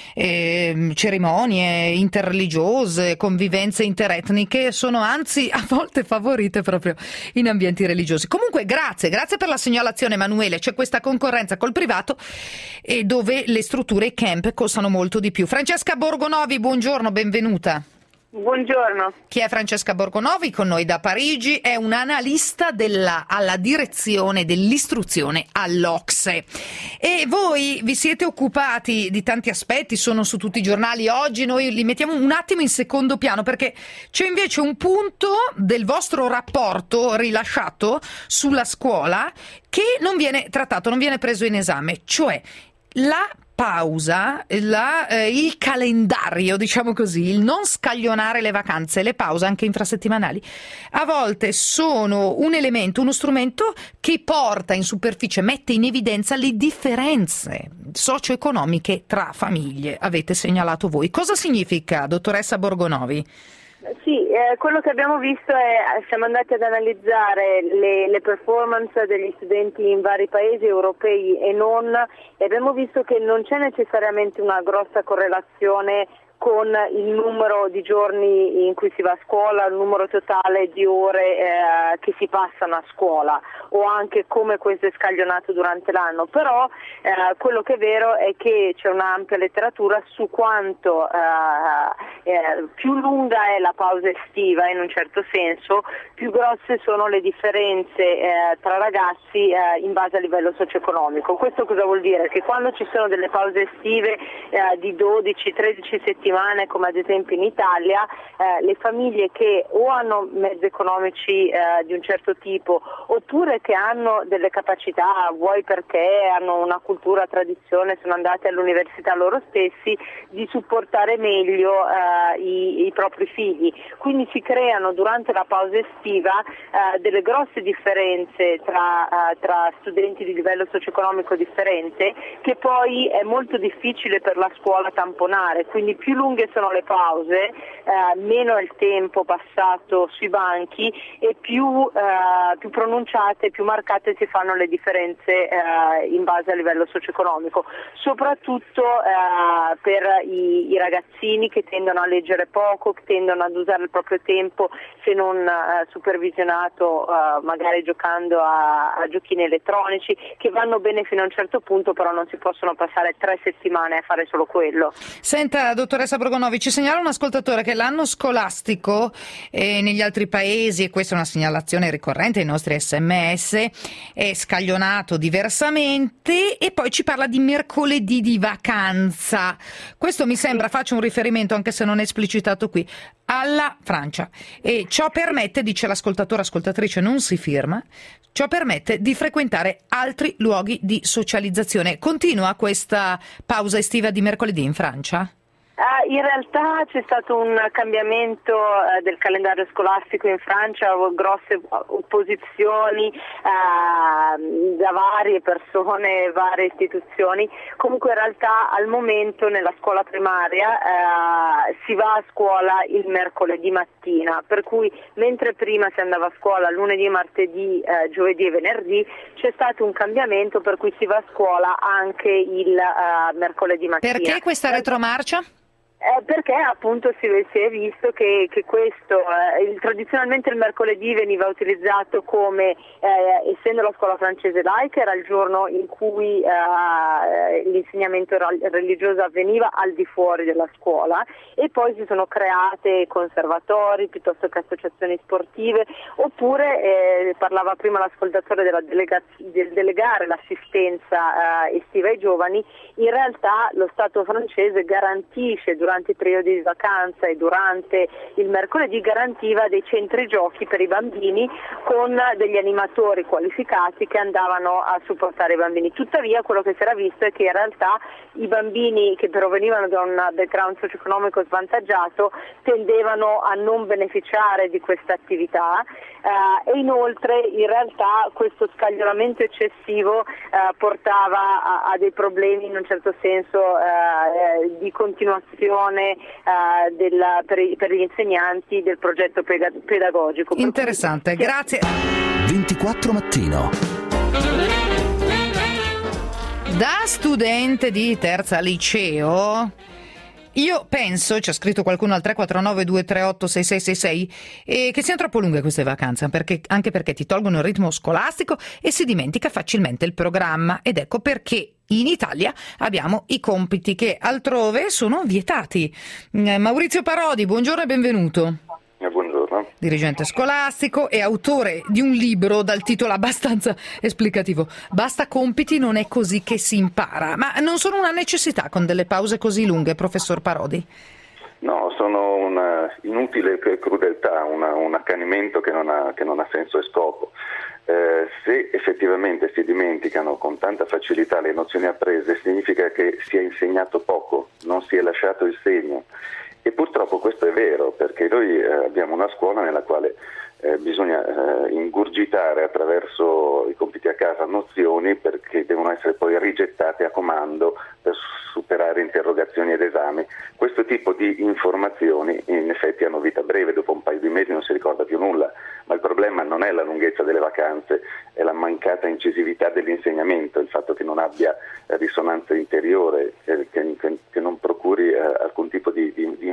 eh, cerimonie interreligiose, convivenze interetniche sono anzi a volte favorite proprio in ambienti religiosi. Comunque grazie, grazie per la segnalazione Emanuele, c'è questa concorrenza col privato e dove le strutture e i camp costano molto di più. Francesca Borgonovi, buongiorno. Buongiorno, benvenuta. Buongiorno. Chi è Francesca Borgonovi? Con noi da Parigi, è un'analista della, alla direzione dell'istruzione all'Ocse. E voi vi siete occupati di tanti aspetti, sono su tutti i giornali oggi, noi li mettiamo un attimo in secondo piano perché c'è invece un punto del vostro rapporto rilasciato sulla scuola che non viene trattato, non viene preso in esame, cioè la pausa, la, eh, il calendario, diciamo così, il non scaglionare le vacanze, le pause anche infrasettimanali, a volte sono un elemento, uno strumento che porta in superficie, mette in evidenza le differenze socio-economiche tra famiglie. Avete segnalato voi. Cosa significa, dottoressa Borgonovi? Sì, eh, quello che abbiamo visto è, siamo andati ad analizzare le, le performance degli studenti in vari paesi europei e non, e abbiamo visto che non c'è necessariamente una grossa correlazione con il numero di giorni in cui si va a scuola, il numero totale di ore eh, che si passano a scuola, o anche come questo è scaglionato durante l'anno, però eh, quello che è vero è che c'è un'ampia letteratura su quanto eh, eh, più lunga è la pausa estiva in un certo senso, più grosse sono le differenze eh, tra ragazzi eh, in base a livello socio-economico. Questo cosa vuol dire? Che quando ci sono delle pause estive eh, di dodici tredici settimane, come ad esempio in Italia, eh, le famiglie che o hanno mezzi economici eh, di un certo tipo, oppure che hanno delle capacità, vuoi perché hanno una cultura, tradizione, sono andate all'università loro stessi, di supportare meglio eh, i, i propri figli. Quindi si creano durante la pausa estiva eh, delle grosse differenze tra, eh, tra studenti di livello socio-economico differente, che poi è molto difficile per la scuola tamponare. Quindi più lunghe sono le pause, eh, meno è il tempo passato sui banchi e più, eh, più pronunciate, più marcate si fanno le differenze eh, in base a livello socio-economico, soprattutto eh, per i, i ragazzini che tendono a leggere poco, che tendono ad usare il proprio tempo se non eh, supervisionato, eh, magari giocando a, a giochini elettronici, che vanno bene fino a un certo punto, però non si possono passare tre settimane a fare solo quello. Senta, dottoressa Borgonovi, ci segnala un ascoltatore che l'anno scolastico eh, negli altri paesi, e questa è una segnalazione ricorrente ai nostri sms, è scaglionato diversamente, e poi ci parla di mercoledì di vacanza. Questo mi sembra, faccio un riferimento anche se non è esplicitato qui, alla Francia, e ciò permette, dice l'ascoltatore, ascoltatrice non si firma, ciò permette di frequentare altri luoghi di socializzazione. Continua questa pausa estiva di mercoledì in Francia? Uh, in realtà c'è stato un cambiamento uh, del calendario scolastico in Francia, grosse opposizioni uh, da varie persone, varie istituzioni. Comunque in realtà al momento nella scuola primaria uh, si va a scuola il mercoledì mattina, per cui mentre prima si andava a scuola lunedì, martedì, uh, giovedì e venerdì, c'è stato un cambiamento per cui si va a scuola anche il uh, mercoledì mattina. Perché questa retromarcia? Eh, perché appunto si, si è visto che, che questo, eh, il, tradizionalmente il mercoledì veniva utilizzato come, eh, essendo la scuola francese laica, era il giorno in cui eh, l'insegnamento religioso avveniva al di fuori della scuola, e poi si sono create conservatori piuttosto che associazioni sportive, oppure eh, parlava prima l'ascoltatore della delega, del delegare l'assistenza eh, estiva ai giovani. In realtà lo Stato francese garantisce durante i periodi di vacanza e durante il mercoledì, garantiva dei centri giochi per i bambini con degli animatori qualificati che andavano a supportare i bambini. Tuttavia quello che si era visto è che in realtà i bambini che provenivano da un background socio-economico svantaggiato tendevano a non beneficiare di questa attività eh, e inoltre in realtà questo scaglionamento eccessivo eh, portava a, a dei problemi in un certo senso eh, di continuazione Uh, della, per, per gli insegnanti del progetto pedagogico. Interessante, cui... grazie. ventiquattro Mattino. Da studente di terza liceo, io penso, c'è scritto qualcuno al tre quattro nove due tre otto sei sei sei sei, eh, che siano troppo lunghe queste vacanze, perché, anche perché ti tolgono il ritmo scolastico e si dimentica facilmente il programma, ed ecco perché in Italia abbiamo i compiti che altrove sono vietati. Eh, Maurizio Parodi, buongiorno e benvenuto. Eh, buongiorno. Dirigente scolastico e autore di un libro dal titolo abbastanza esplicativo, Basta compiti, non è così che si impara. Ma non sono una necessità con delle pause così lunghe, professor Parodi? No, sono una inutile crudeltà, una, un accanimento che non ha, che non ha senso e scopo. Eh, se effettivamente si dimenticano con tanta facilità le nozioni apprese, significa che si è insegnato poco, non si è lasciato il segno. E purtroppo questo è vero, perché noi eh, abbiamo una scuola nella quale eh, bisogna eh, ingurgitare attraverso i compiti a casa nozioni, perché devono essere poi rigettate a comando per superare interrogazioni ed esami. Questo tipo di informazioni in effetti hanno vita breve, dopo un paio di mesi non si ricorda più nulla, ma il problema non è la lunghezza delle vacanze, è la mancata incisività dell'insegnamento, il fatto che non abbia eh, risonanza interiore, eh, che, che, che non procuri eh, alcun tipo di, di, di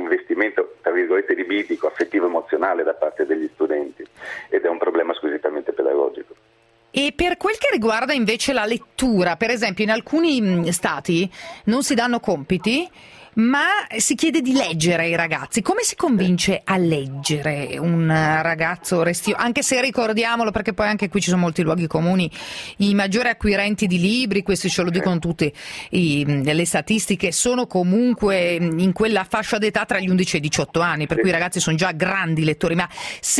giuridico, affettivo, emozionale da parte degli studenti, ed è un problema squisitamente pedagogico. E per quel che riguarda invece la lettura, per esempio in alcuni stati non si danno compiti, ma si chiede di leggere ai ragazzi. Come si convince a leggere un ragazzo restio? Anche se ricordiamolo, perché poi anche qui ci sono molti luoghi comuni, i maggiori acquirenti di libri, questi ce lo dicono tutte i, le statistiche, sono comunque in quella fascia d'età tra gli undici e i diciotto anni, per cui i ragazzi sono già grandi lettori. Ma se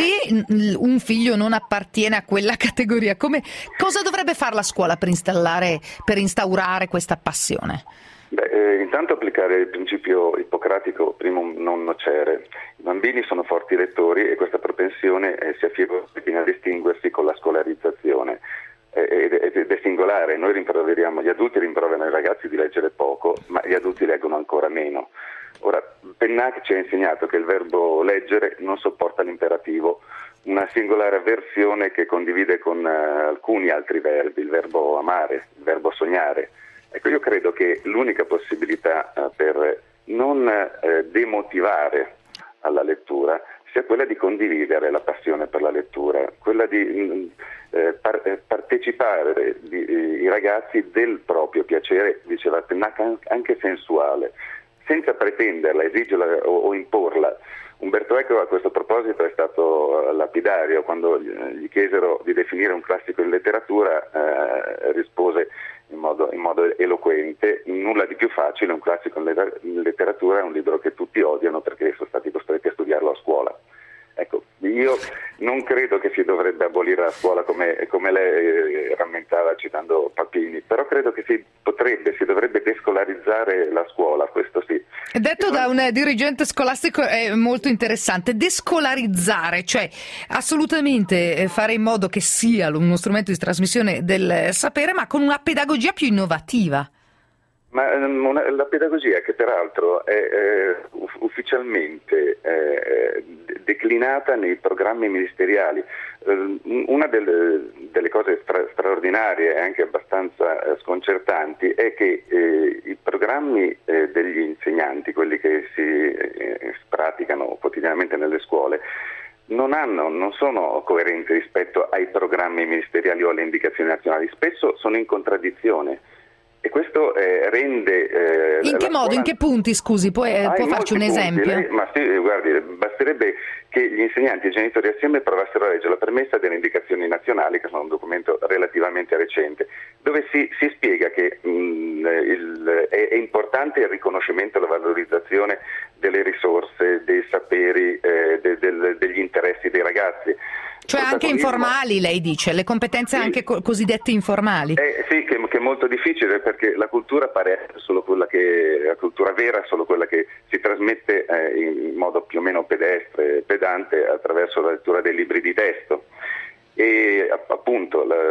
un figlio non appartiene a quella categoria, come, cosa dovrebbe fare la scuola per installare, per instaurare questa passione? Beh, eh, intanto applicare il principio ippocratico primum non nocere. I bambini sono forti lettori e questa propensione eh, si affina a distinguersi con la scolarizzazione eh, ed è singolare. Noi rimproveriamo, gli adulti rimproverano i ragazzi di leggere poco, ma gli adulti leggono ancora meno. Ora, Pennac ci ha insegnato che il verbo leggere non sopporta l'imperativo, una singolare avversione che condivide con uh, alcuni altri verbi, il verbo amare, il verbo sognare. Ecco, io credo che l'unica possibilità uh, per non uh, demotivare alla lettura sia quella di condividere la passione per la lettura, quella di uh, par- partecipare di, uh, i ragazzi del proprio piacere, diceva Pennac, anche sensuale, senza pretenderla, esigerla o, o imporla. Umberto Eco a questo proposito è stato lapidario. Quando gli chiesero di definire un classico in letteratura eh, rispose in modo, in modo eloquente: nulla di più facile, un classico in letteratura è un libro che tutti odiano perché sono stati costretti a studiarlo a scuola. Ecco, io non credo che si dovrebbe abolire la scuola come, come lei rammentava citando Papini, però credo che si potrebbe, si dovrebbe descolarizzare la scuola, questo sì. Detto da un dirigente scolastico è molto interessante, descolarizzare, cioè assolutamente fare in modo che sia uno strumento di trasmissione del sapere, ma con una pedagogia più innovativa. Ma una, la pedagogia, che peraltro è eh, ufficialmente eh, declinata nei programmi ministeriali, eh, una delle, delle cose stra, straordinarie e anche abbastanza eh, sconcertanti è che eh, i programmi eh, degli insegnanti, quelli che si eh, praticano quotidianamente nelle scuole, non hanno, non sono coerenti rispetto ai programmi ministeriali o alle indicazioni nazionali, spesso sono in contraddizione. E questo eh, rende... Eh, in che modo, scuola... in che punti, scusi, può, eh, ah, può farci un punti. esempio? Lei, ma sì, guardi, basterebbe che gli insegnanti e i genitori assieme provassero a leggere la premessa delle indicazioni nazionali, che sono un documento relativamente recente, dove si, si spiega che mh, il, è, è importante il riconoscimento e la valorizzazione delle risorse, dei saperi, eh, de, del, degli interessi dei ragazzi. Cioè anche informali, lei dice, le competenze sì. anche co- cosiddette informali. Eh, sì, che, che è molto difficile, perché la cultura pare solo quella che, la cultura vera è solo quella che si trasmette eh, in modo più o meno pedestre, pedante, attraverso la lettura dei libri di testo. E appunto la,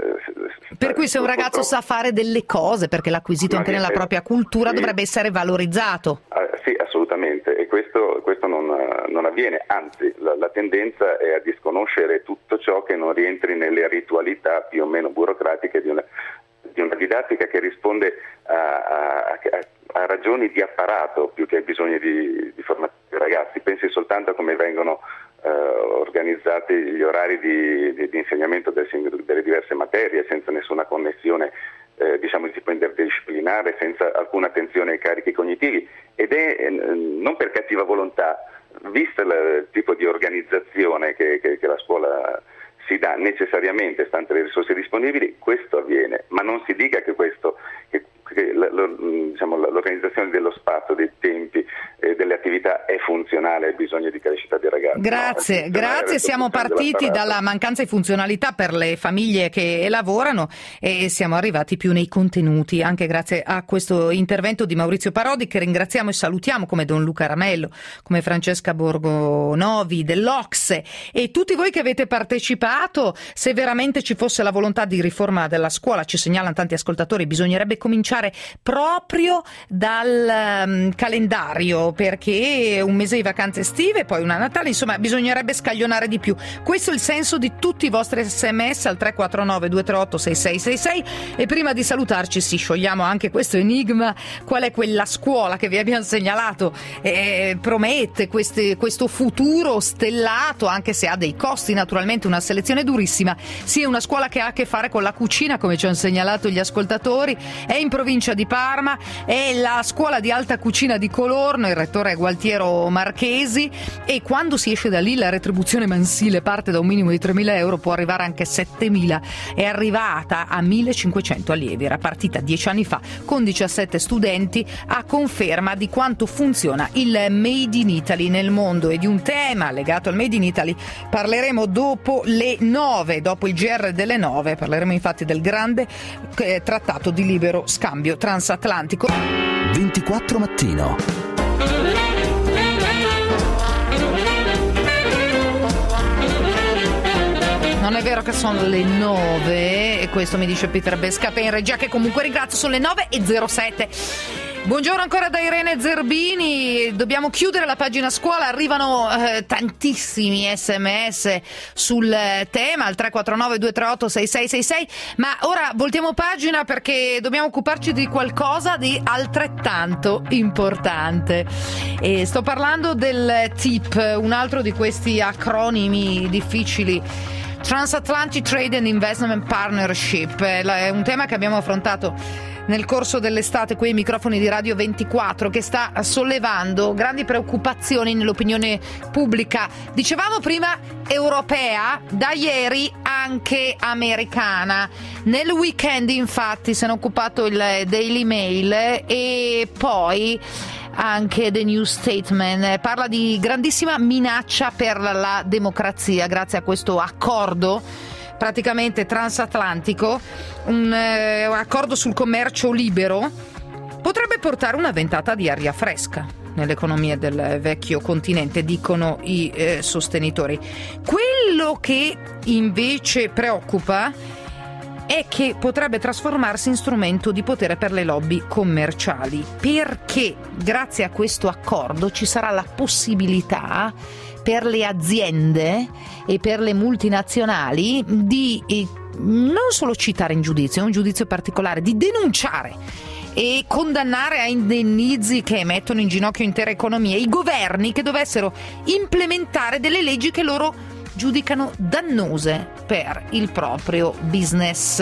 per cui se un ragazzo sa fare delle cose perché l'ha acquisito anche nella propria cultura, sì. dovrebbe essere valorizzato. Ah, sì, assolutamente, e questo, questo non, non avviene, anzi la, la tendenza è a disconoscere tutto ciò che non rientri nelle ritualità più o meno burocratiche di una, di una didattica che risponde a, a, a ragioni di apparato più che ai bisogni di, di formazione dei ragazzi. Pensi soltanto a come vengono Uh, organizzati gli orari di, di, di insegnamento del, delle diverse materie senza nessuna connessione eh, diciamo di tipo interdisciplinare, senza alcuna attenzione ai carichi cognitivi, ed è eh, non per cattiva volontà, vista il tipo di organizzazione che, che, che la scuola si dà necessariamente, stante le risorse disponibili, questo avviene, ma non si dica che questo che, che la, lo, diciamo, l'organizzazione dello spazio, dei tempi, eh, delle attività è funzionale ai bisogni di crescita dei ragazzi. Grazie, no, grazie. Siamo partiti dalla mancanza di funzionalità per le famiglie che lavorano e siamo arrivati più nei contenuti, anche grazie a questo intervento di Maurizio Parodi, che ringraziamo e salutiamo, come Don Luca Ramello, come Francesca Borgonovi dell'Ocse e tutti voi che avete partecipato. Se veramente ci fosse la volontà di riforma della scuola, ci segnalano tanti ascoltatori, bisognerebbe cominciare proprio dal um, calendario, perché un mese di vacanze vacanze estive, poi una Natale, insomma bisognerebbe scaglionare di più. Questo è il senso di tutti i vostri sms al tre quattro nove due tre otto sei sei sei sei. E prima di salutarci sì, sciogliamo anche questo enigma: qual è quella scuola che vi abbiamo segnalato eh, promette queste, questo futuro stellato, anche se ha dei costi, naturalmente una selezione durissima. Sì, è una scuola che ha a che fare con la cucina, come ci hanno segnalato gli ascoltatori, è in provincia di Parma, è la scuola di alta cucina di Colorno, il rettore è Gualtiero Marchesi, e quando si esce da lì la retribuzione mensile parte da un minimo di tremila euro, può arrivare anche a settemila, è arrivata a millecinquecento allievi, era partita dieci anni fa con diciassette studenti, a conferma di quanto funziona il Made in Italy nel mondo. E di un tema legato al Made in Italy parleremo dopo le nove, dopo il G R delle nove, parleremo infatti del grande eh, trattato di libero scambio transatlantico. ventiquattro mattino. Non è vero che sono le nove, e questo mi dice Peter Bescape in regia, che comunque ringrazio, sono le nove e zero sette. Buongiorno ancora da Irene Zerbini. Dobbiamo chiudere la pagina scuola, arrivano eh, tantissimi sms sul eh, tema al tre quattro nove due tre otto sei sei sei sei, ma ora voltiamo pagina perché dobbiamo occuparci di qualcosa di altrettanto importante. E sto parlando del T I P, un altro di questi acronimi difficili. Transatlantic Trade and Investment Partnership, è un tema che abbiamo affrontato nel corso dell'estate qui ai microfoni di Radio ventiquattro, che sta sollevando grandi preoccupazioni nell'opinione pubblica. Dicevamo prima europea, da ieri anche americana. Nel weekend infatti se ne è occupato il Daily Mail e poi anche The New Statesman. Parla di grandissima minaccia per la democrazia grazie a questo accordo praticamente transatlantico, un eh, accordo sul commercio libero. Potrebbe portare una ventata di aria fresca nell'economia del vecchio continente, dicono i eh, sostenitori. Quello che invece preoccupa è che potrebbe trasformarsi in strumento di potere per le lobby commerciali, perché grazie a questo accordo ci sarà la possibilità per le aziende e per le multinazionali di eh, non solo citare in giudizio, è un giudizio particolare, di denunciare e condannare a indennizi che mettono in ginocchio intere economie i governi che dovessero implementare delle leggi che loro giudicano dannose per il proprio business.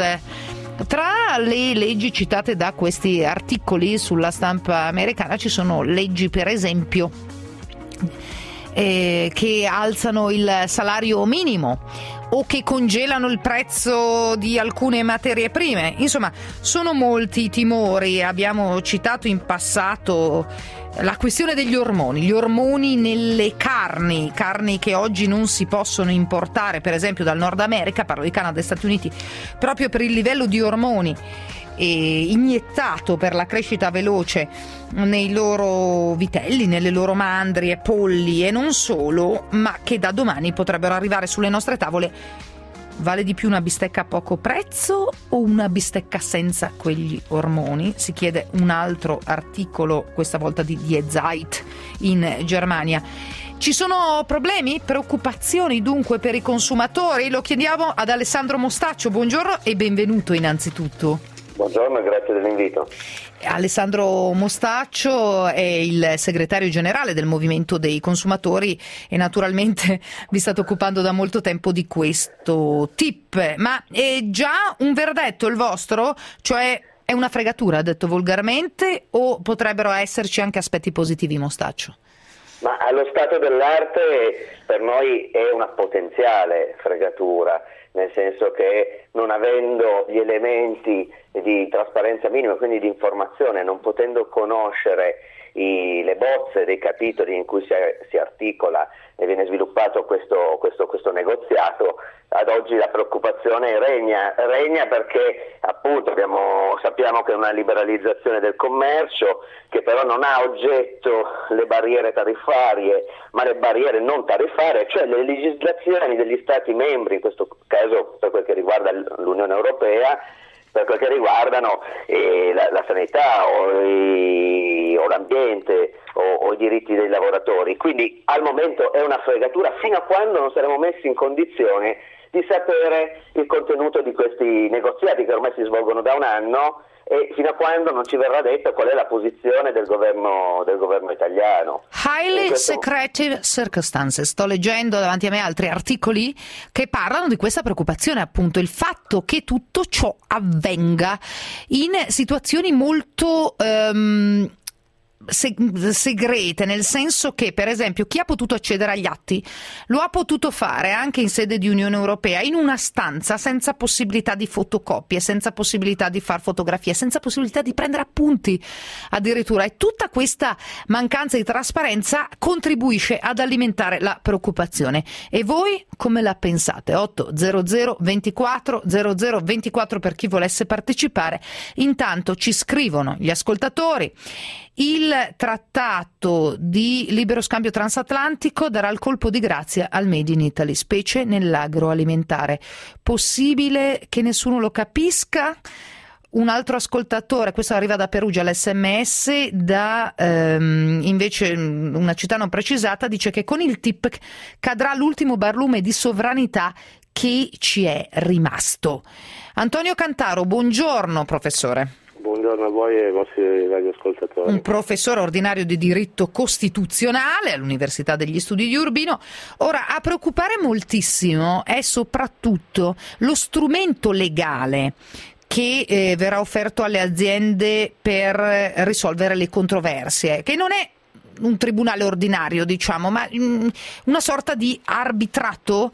Tra le leggi citate da questi articoli sulla stampa americana ci sono leggi, per esempio, eh, che alzano il salario minimo o che congelano il prezzo di alcune materie prime. Insomma, sono molti i timori. Abbiamo citato in passato la questione degli ormoni, gli ormoni nelle carni, carni che oggi non si possono importare, per esempio dal Nord America, parlo di Canada e Stati Uniti, proprio per il livello di ormoni e iniettato per la crescita veloce nei loro vitelli, nelle loro mandrie, polli e non solo, ma che da domani potrebbero arrivare sulle nostre tavole. Vale di più una bistecca a poco prezzo o una bistecca senza quegli ormoni? Si chiede un altro articolo, questa volta di Die Zeit in Germania. Ci sono problemi, preoccupazioni dunque per i consumatori? Lo chiediamo ad Alessandro Mostaccio. Buongiorno e benvenuto innanzitutto. Buongiorno e grazie dell'invito. Alessandro Mostaccio è il segretario generale del Movimento dei Consumatori e naturalmente vi state occupando da molto tempo di questo T I P, ma è già un verdetto il vostro? Cioè è una fregatura, detto volgarmente, o potrebbero esserci anche aspetti positivi, Mostaccio? Ma allo stato dell'arte per noi è una potenziale fregatura, nel senso che non avendo gli elementi di trasparenza minima, quindi di informazione, non potendo conoscere i, le bozze dei capitoli in cui si, si articola e viene sviluppato questo, questo, questo negoziato, ad oggi la preoccupazione regna, regna perché appunto abbiamo, sappiamo che è una liberalizzazione del commercio che però non ha oggetto le barriere tariffarie, ma le barriere non tariffarie, cioè le legislazioni degli Stati membri, in questo caso per quel che riguarda l'Unione Europea, per quel che riguardano eh, la, la sanità o i diritti o l'ambiente o, o i diritti dei lavoratori. Quindi al momento è una fregatura fino a quando non saremo messi in condizione di sapere il contenuto di questi negoziati che ormai si svolgono da un anno e fino a quando non ci verrà detto qual è la posizione del governo, del governo italiano. Highly questo... secretive circumstances. Sto leggendo davanti a me altri articoli che parlano di questa preoccupazione, appunto il fatto che tutto ciò avvenga in situazioni molto um, segrete, nel senso che per esempio chi ha potuto accedere agli atti lo ha potuto fare anche in sede di Unione Europea in una stanza senza possibilità di fotocopie, senza possibilità di far fotografie, senza possibilità di prendere appunti addirittura, e tutta questa mancanza di trasparenza contribuisce ad alimentare la preoccupazione. E voi come la pensate? otto zero zero ventiquattro zero zero ventiquattro per chi volesse partecipare. Intanto ci scrivono gli ascoltatori: il trattato di libero scambio transatlantico darà il colpo di grazia al Made in Italy, specie nell'agroalimentare. Possibile che nessuno lo capisca? Un altro ascoltatore, questo arriva da Perugia, l'esse emme esse, da ehm, invece una città non precisata, dice che con il T I P cadrà l'ultimo barlume di sovranità che ci è rimasto. Antonio Cantaro, buongiorno professore. Buongiorno a voi e ai vostri radioascoltatori. Un professore ordinario di diritto costituzionale all'Università degli Studi di Urbino. Ora, a preoccupare moltissimo è soprattutto lo strumento legale che eh, verrà offerto alle aziende per risolvere le controversie, che non è un tribunale ordinario, diciamo, ma mh, una sorta di arbitrato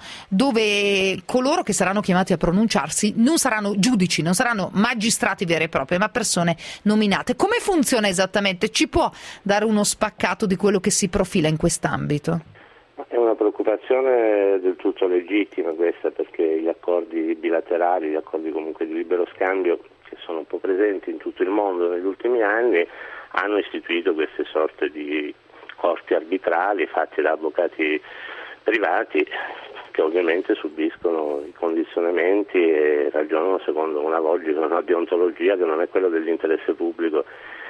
dove coloro che saranno chiamati a pronunciarsi non saranno giudici, non saranno magistrati veri e propri, ma persone nominate. Come funziona esattamente? Ci può dare uno spaccato di quello che si profila in quest'ambito? È una preoccupazione del tutto legittima questa, perché gli accordi bilaterali, gli accordi comunque di libero scambio, che sono un po' presenti in tutto il mondo negli ultimi anni, hanno istituito queste sorte di corti arbitrali fatte da avvocati privati che ovviamente subiscono i condizionamenti e ragionano secondo una logica, una deontologia che non è quella dell'interesse pubblico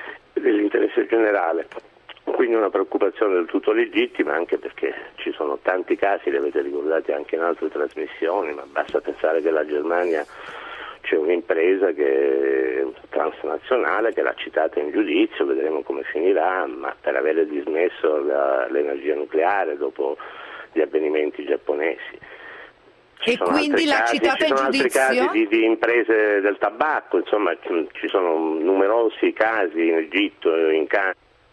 e dell'interesse generale. Quindi una preoccupazione del tutto legittima, anche perché ci sono tanti casi, li avete ricordati anche in altre trasmissioni, ma basta pensare che la Germania c'è un'impresa che transnazionale che l'ha citata in giudizio, vedremo come finirà, ma per avere dismesso la, l'energia nucleare dopo gli avvenimenti giapponesi. Ci e quindi l'ha casi, citata in giudizio? Ci sono altri casi di, di imprese del tabacco, insomma ci sono numerosi casi in Egitto, in Canada.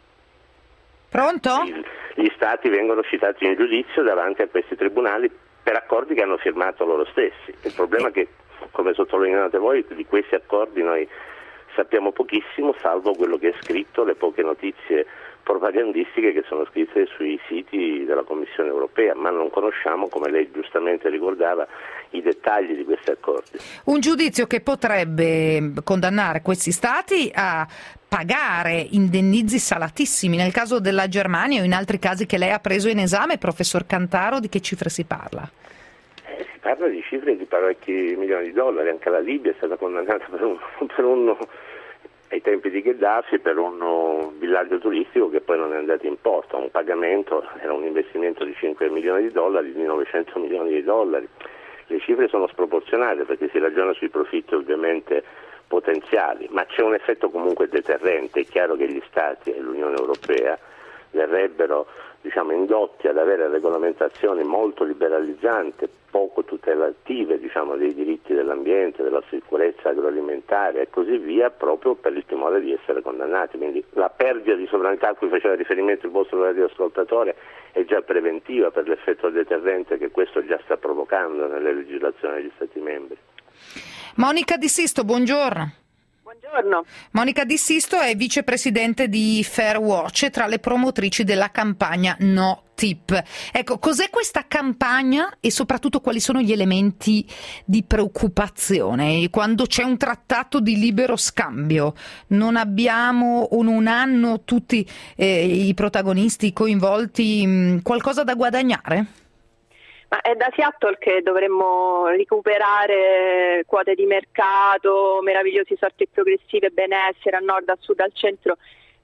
Pronto? Gli stati vengono citati in giudizio davanti a questi tribunali per accordi che hanno firmato loro stessi. Il problema è che, come sottolineate voi, di questi accordi noi sappiamo pochissimo, salvo quello che è scritto, le poche notizie propagandistiche che sono scritte sui siti della Commissione europea, ma non conosciamo, come lei giustamente ricordava, i dettagli di questi accordi. Un giudizio che potrebbe condannare questi stati a pagare indennizi salatissimi. Nel caso della Germania o in altri casi che lei ha preso in esame, professor Cantaro, di che cifre si parla? Eh, si parla di cifre di parecchi milioni di dollari, anche la Libia è stata condannata per un, per un ai tempi di Gheddafi per un villaggio turistico che poi non è andato in porto, un pagamento, era un investimento di cinque milioni di dollari, di novecento milioni di dollari. Le cifre sono sproporzionate perché si ragiona sui profitti ovviamente potenziali, ma c'è un effetto comunque deterrente. È chiaro che gli Stati e l'Unione Europea verrebbero, diciamo, indotti ad avere regolamentazioni molto liberalizzanti, poco tutelative, diciamo, dei diritti dell'ambiente, della sicurezza agroalimentare e così via, proprio per il timore di essere condannati. Quindi la perdita di sovranità a cui faceva riferimento il vostro radioascoltatore è già preventiva per l'effetto deterrente che questo già sta provocando nelle legislazioni degli Stati membri. Monica Di Sisto, buongiorno. Buongiorno. Monica Di Sisto è vicepresidente di Fairwatch, tra le promotrici della campagna No T I P. Ecco, cos'è questa campagna e soprattutto quali sono gli elementi di preoccupazione? Quando c'è un trattato di libero scambio, non abbiamo o non hanno tutti eh, i protagonisti coinvolti mh, qualcosa da guadagnare? Ma è da Seattle che dovremmo recuperare quote di mercato, meravigliosi sorti progressive, benessere a nord, a sud, al centro.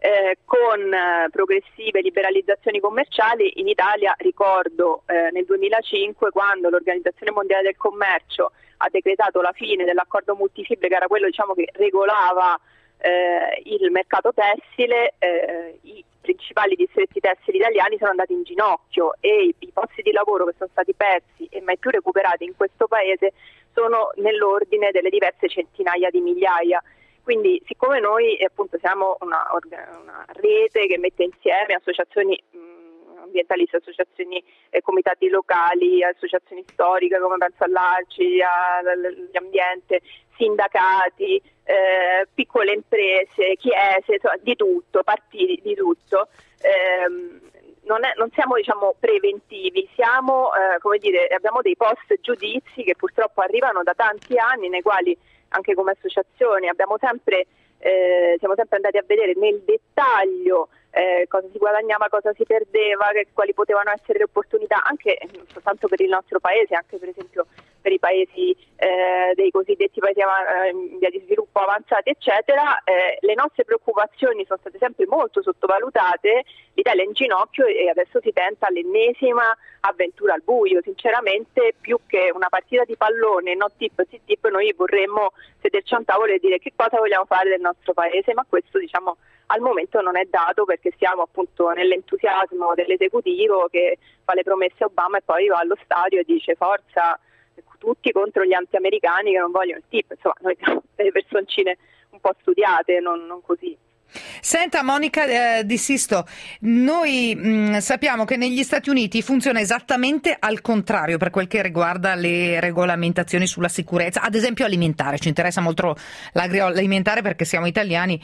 eh, con eh, progressive liberalizzazioni commerciali. In Italia ricordo eh, nel duemilacinque, quando l'Organizzazione Mondiale del Commercio ha decretato la fine dell'accordo multifibre, che era quello, diciamo, che regolava eh, il mercato tessile, eh, i principali distretti tessili italiani sono andati in ginocchio e i, i posti di lavoro che sono stati persi e mai più recuperati in questo paese sono nell'ordine delle diverse centinaia di migliaia. Quindi, siccome noi eh, appunto siamo una, una rete che mette insieme associazioni mh, ambientaliste, associazioni e eh, comitati locali, associazioni storiche come penso all'A C I, all'ambiente, sindacati, eh, piccole imprese, chiese, insomma, di tutto, partiti, di tutto. Eh, non, è, non siamo, diciamo, preventivi, siamo, eh, come dire, abbiamo dei post giudizi che purtroppo arrivano da tanti anni, nei quali anche come associazioni abbiamo sempre, eh, siamo sempre andati a vedere nel dettaglio eh, cosa si guadagnava, cosa si perdeva, che, quali potevano essere le opportunità, anche non soltanto per il nostro paese, anche per esempio per i paesi eh, dei cosiddetti paesi av- in via di sviluppo avanzati, eccetera. Eh, le nostre preoccupazioni sono state sempre molto sottovalutate, l'Italia è in ginocchio e adesso si tenta l'ennesima avventura al buio. Sinceramente, più che una partita di pallone no tip sì tip, noi vorremmo sederci a un tavolo e dire che cosa vogliamo fare del nostro paese, ma questo, diciamo, al momento non è dato, perché siamo appunto nell'entusiasmo dell'esecutivo che fa le promesse a Obama e poi va allo stadio e dice forza tutti contro gli anti-americani che non vogliono il tip. Insomma, noi siamo delle personcine un po' studiate, non, non così. Senta Monica eh, Di Sisto, noi mh, sappiamo che negli Stati Uniti funziona esattamente al contrario per quel che riguarda le regolamentazioni sulla sicurezza, ad esempio alimentare. Ci interessa molto l'agroalimentare perché siamo italiani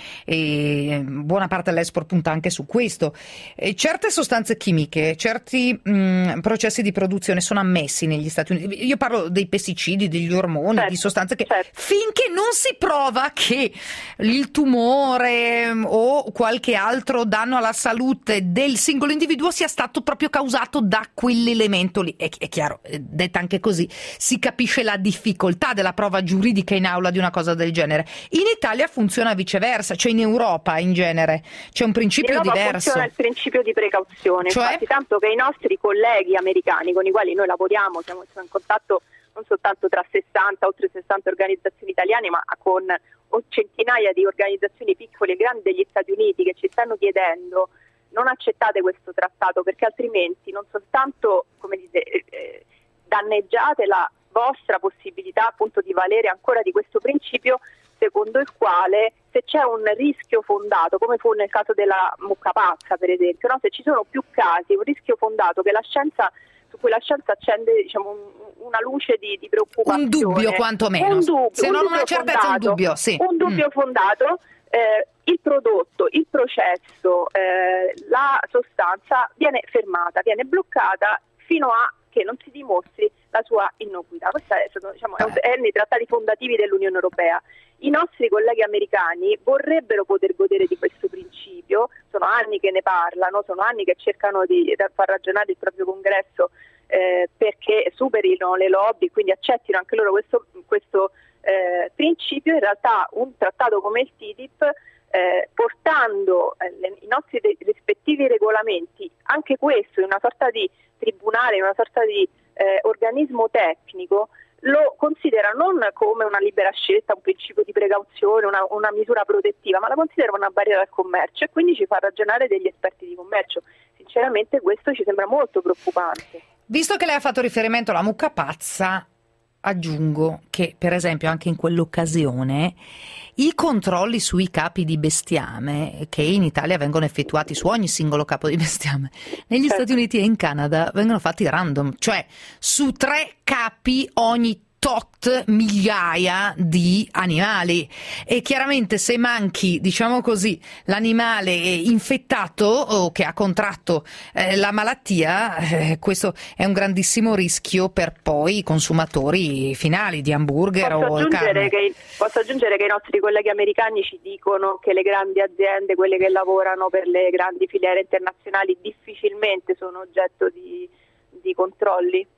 e buona parte dell'export punta anche su questo. E certe sostanze chimiche, certi mh, processi di produzione sono ammessi negli Stati Uniti. Io parlo dei pesticidi, degli ormoni, certo, di sostanze che certo. finché non si prova che il tumore o qualche altro danno alla salute del singolo individuo sia stato proprio causato da quell'elemento lì. È, è chiaro, detta anche così, si capisce la difficoltà della prova giuridica in aula di una cosa del genere. In Italia funziona viceversa, cioè in Europa in genere c'è un principio in Europa diverso. Funziona il principio di precauzione, cioè? Infatti, tanto che i nostri colleghi americani con i quali noi lavoriamo, siamo in contatto non soltanto tra sessanta, oltre sessanta organizzazioni italiane, ma con o centinaia di organizzazioni piccole e grandi degli Stati Uniti che ci stanno chiedendo: non accettate questo trattato, perché altrimenti non soltanto, come dite, eh, danneggiate la vostra possibilità appunto di valere ancora di questo principio secondo il quale se c'è un rischio fondato, come fu nel caso della mucca pazza per esempio, no? Se ci sono più casi, un rischio fondato che la scienza su cui la scienza accende, diciamo, un, una luce di, di preoccupazione. Un dubbio quantomeno. Un dubbio, Se un non dubbio una certezza, fondato, un dubbio, sì. Un dubbio mm. fondato, eh, il prodotto, il processo, eh, la sostanza viene fermata, viene bloccata fino a che non si dimostri la sua innocuità. Questo è, diciamo, è nei trattati fondativi dell'Unione Europea. I nostri colleghi americani vorrebbero poter godere di questo principio, sono anni che ne parlano, sono anni che cercano di far ragionare il proprio congresso eh, perché superino le lobby, quindi accettino anche loro questo, questo eh, principio. In realtà un trattato come il T T I P, eh, portando eh, le, i nostri de- rispettivi regolamenti, anche questo in una sorta di tribunale, in una sorta di eh, organismo tecnico, lo considera non come una libera scelta, un principio di precauzione, una, una misura protettiva, ma la considera una barriera al commercio e quindi ci fa ragionare degli esperti di commercio. Sinceramente questo ci sembra molto preoccupante. Visto che lei ha fatto riferimento alla mucca pazza, aggiungo che per esempio anche in quell'occasione i controlli sui capi di bestiame, che in Italia vengono effettuati su ogni singolo capo di bestiame, negli certo. Stati Uniti e in Canada vengono fatti random, cioè su tre capi ogni tot migliaia di animali, e chiaramente se manchi, diciamo così, l'animale infettato o che ha contratto eh, la malattia, eh, questo è un grandissimo rischio per poi i consumatori finali di hamburger posso o aggiungere carne. Che, posso aggiungere che i nostri colleghi americani ci dicono che le grandi aziende, quelle che lavorano per le grandi filiere internazionali, difficilmente sono oggetto di, di controlli.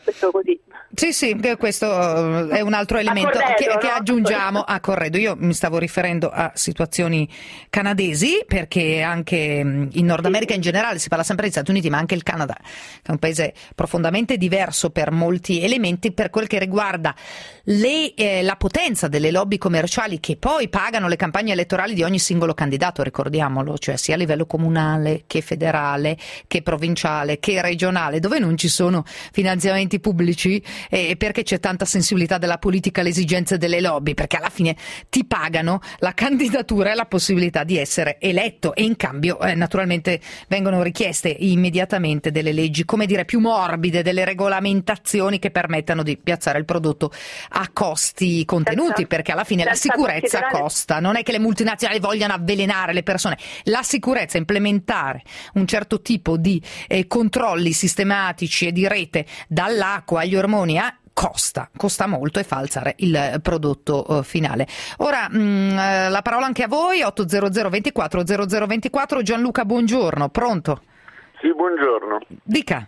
questo così. Sì, sì, questo è un altro elemento Corredo, che, no? che aggiungiamo a Corredo. Io mi stavo riferendo a situazioni canadesi, perché anche in Nord America in generale si parla sempre degli Stati Uniti, ma anche il Canada, che è un paese profondamente diverso per molti elementi, per quel che riguarda le, eh, la potenza delle lobby commerciali che poi pagano le campagne elettorali di ogni singolo candidato, ricordiamolo, cioè sia a livello comunale che federale, che provinciale, che regionale, dove non ci sono finanziamenti pubblici, e perché c'è tanta sensibilità della politica alle esigenze delle lobby, perché alla fine ti pagano la candidatura e la possibilità di essere eletto, e in cambio eh, naturalmente vengono richieste immediatamente delle leggi, come dire, più morbide, delle regolamentazioni che permettano di piazzare il prodotto a costi contenuti, perché alla fine la sicurezza costa. Non è che le multinazionali vogliano avvelenare le persone, la sicurezza, implementare un certo tipo di eh, controlli sistematici e di rete dall'acqua agli ormoni a costa, costa molto, e fa alzare il prodotto uh, finale. Ora mh, la parola anche a voi, otto zero zero ventiquattro zero zero ventiquattro. Gianluca, buongiorno, pronto? Sì, buongiorno. Dica.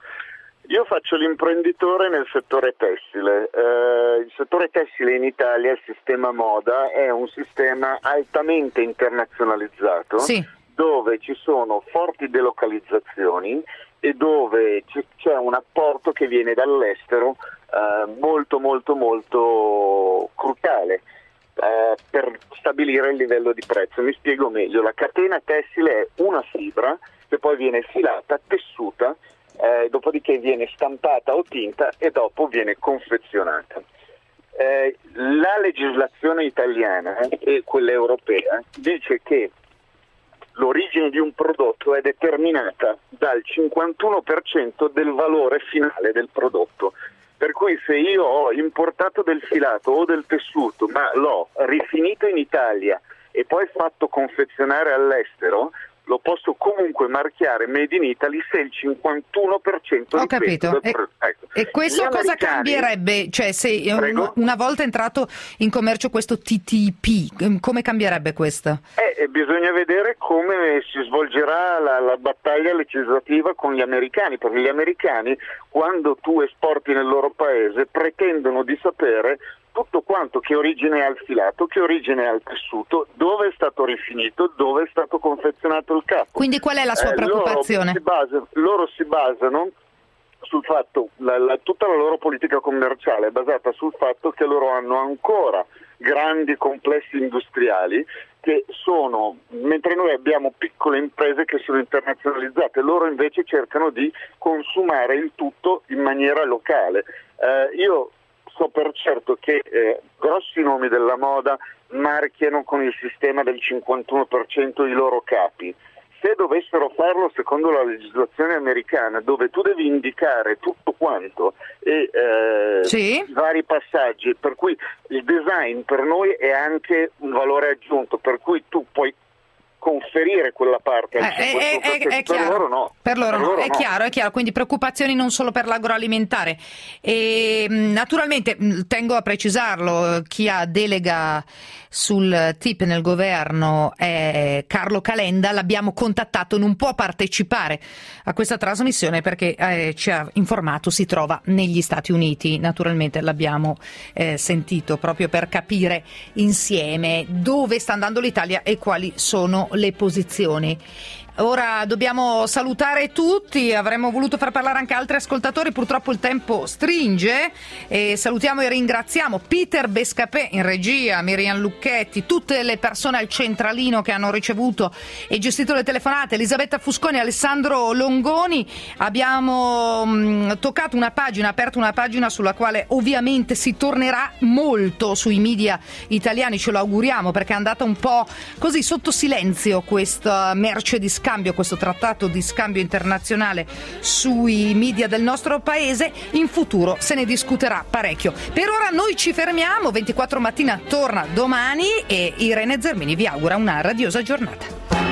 Io faccio l'imprenditore nel settore tessile. Eh, il settore tessile in Italia, il sistema moda, è un sistema altamente internazionalizzato, sì, dove ci sono forti delocalizzazioni e dove c'è un apporto che viene dall'estero eh, molto molto molto cruciale eh, per stabilire il livello di prezzo. Mi spiego meglio: la catena tessile è una fibra che poi viene filata, tessuta, eh, dopodiché viene stampata o tinta e dopo viene confezionata. Eh, la legislazione italiana e quella europea dice che l'origine di un prodotto è determinata dal cinquantuno per cento del valore finale del prodotto. Per cui se io ho importato del filato o del tessuto, ma l'ho rifinito in Italia e poi fatto confezionare all'estero, lo posso comunque marchiare Made in Italy se il cinquantuno per cento Ho capito. E, ecco. e questo Gli cosa americani... cambierebbe? Cioè, se un, una volta entrato in commercio questo T T P, come cambierebbe questo? Eh, bisogna vedere come si svolgerà la, la battaglia legislativa con gli americani, perché gli americani, quando tu esporti nel loro paese, pretendono di sapere tutto quanto, che origine ha il filato, che origine ha il tessuto, dove è stato rifinito, dove è stato confezionato il capo. Quindi qual è la sua eh, preoccupazione? Loro si, basa, loro si basano sul fatto, la, la, tutta la loro politica commerciale è basata sul fatto che loro hanno ancora grandi complessi industriali che sono, mentre noi abbiamo piccole imprese che sono internazionalizzate, loro invece cercano di consumare il tutto in maniera locale. Eh, io so per certo che eh, grossi nomi della moda marchiano con il sistema del cinquantuno per cento i loro capi. Se dovessero farlo secondo la legislazione americana, dove tu devi indicare tutto quanto e eh, sì. i vari passaggi, per cui il design per noi è anche un valore aggiunto, per cui tu puoi conferire quella parte al eh, è, è, è per chiaro. loro no. Per loro, per no, loro è no. chiaro, è chiaro, quindi preoccupazioni non solo per l'agroalimentare. E naturalmente tengo a precisarlo, chi ha delega sul T I P nel governo è Carlo Calenda, l'abbiamo contattato, non può partecipare a questa trasmissione perché eh, ci ha informato si trova negli Stati Uniti. Naturalmente l'abbiamo eh, sentito proprio per capire insieme dove sta andando l'Italia e quali sono le posizioni. Ora dobbiamo salutare tutti, avremmo voluto far parlare anche altri ascoltatori, purtroppo il tempo stringe, e salutiamo e ringraziamo Peter Bescapè in regia, Miriam Lucchetti, tutte le persone al centralino che hanno ricevuto e gestito le telefonate, Elisabetta Fusconi, Alessandro Longoni. Abbiamo mh, toccato una pagina, aperto una pagina sulla quale ovviamente si tornerà molto sui media italiani, ce lo auguriamo, perché è andata un po' così sotto silenzio questa merce di scambio, questo trattato di scambio internazionale sui media del nostro paese. In futuro se ne discuterà parecchio. Per ora noi ci fermiamo, ventiquattro mattina torna domani e Irene Zermini vi augura una radiosa giornata.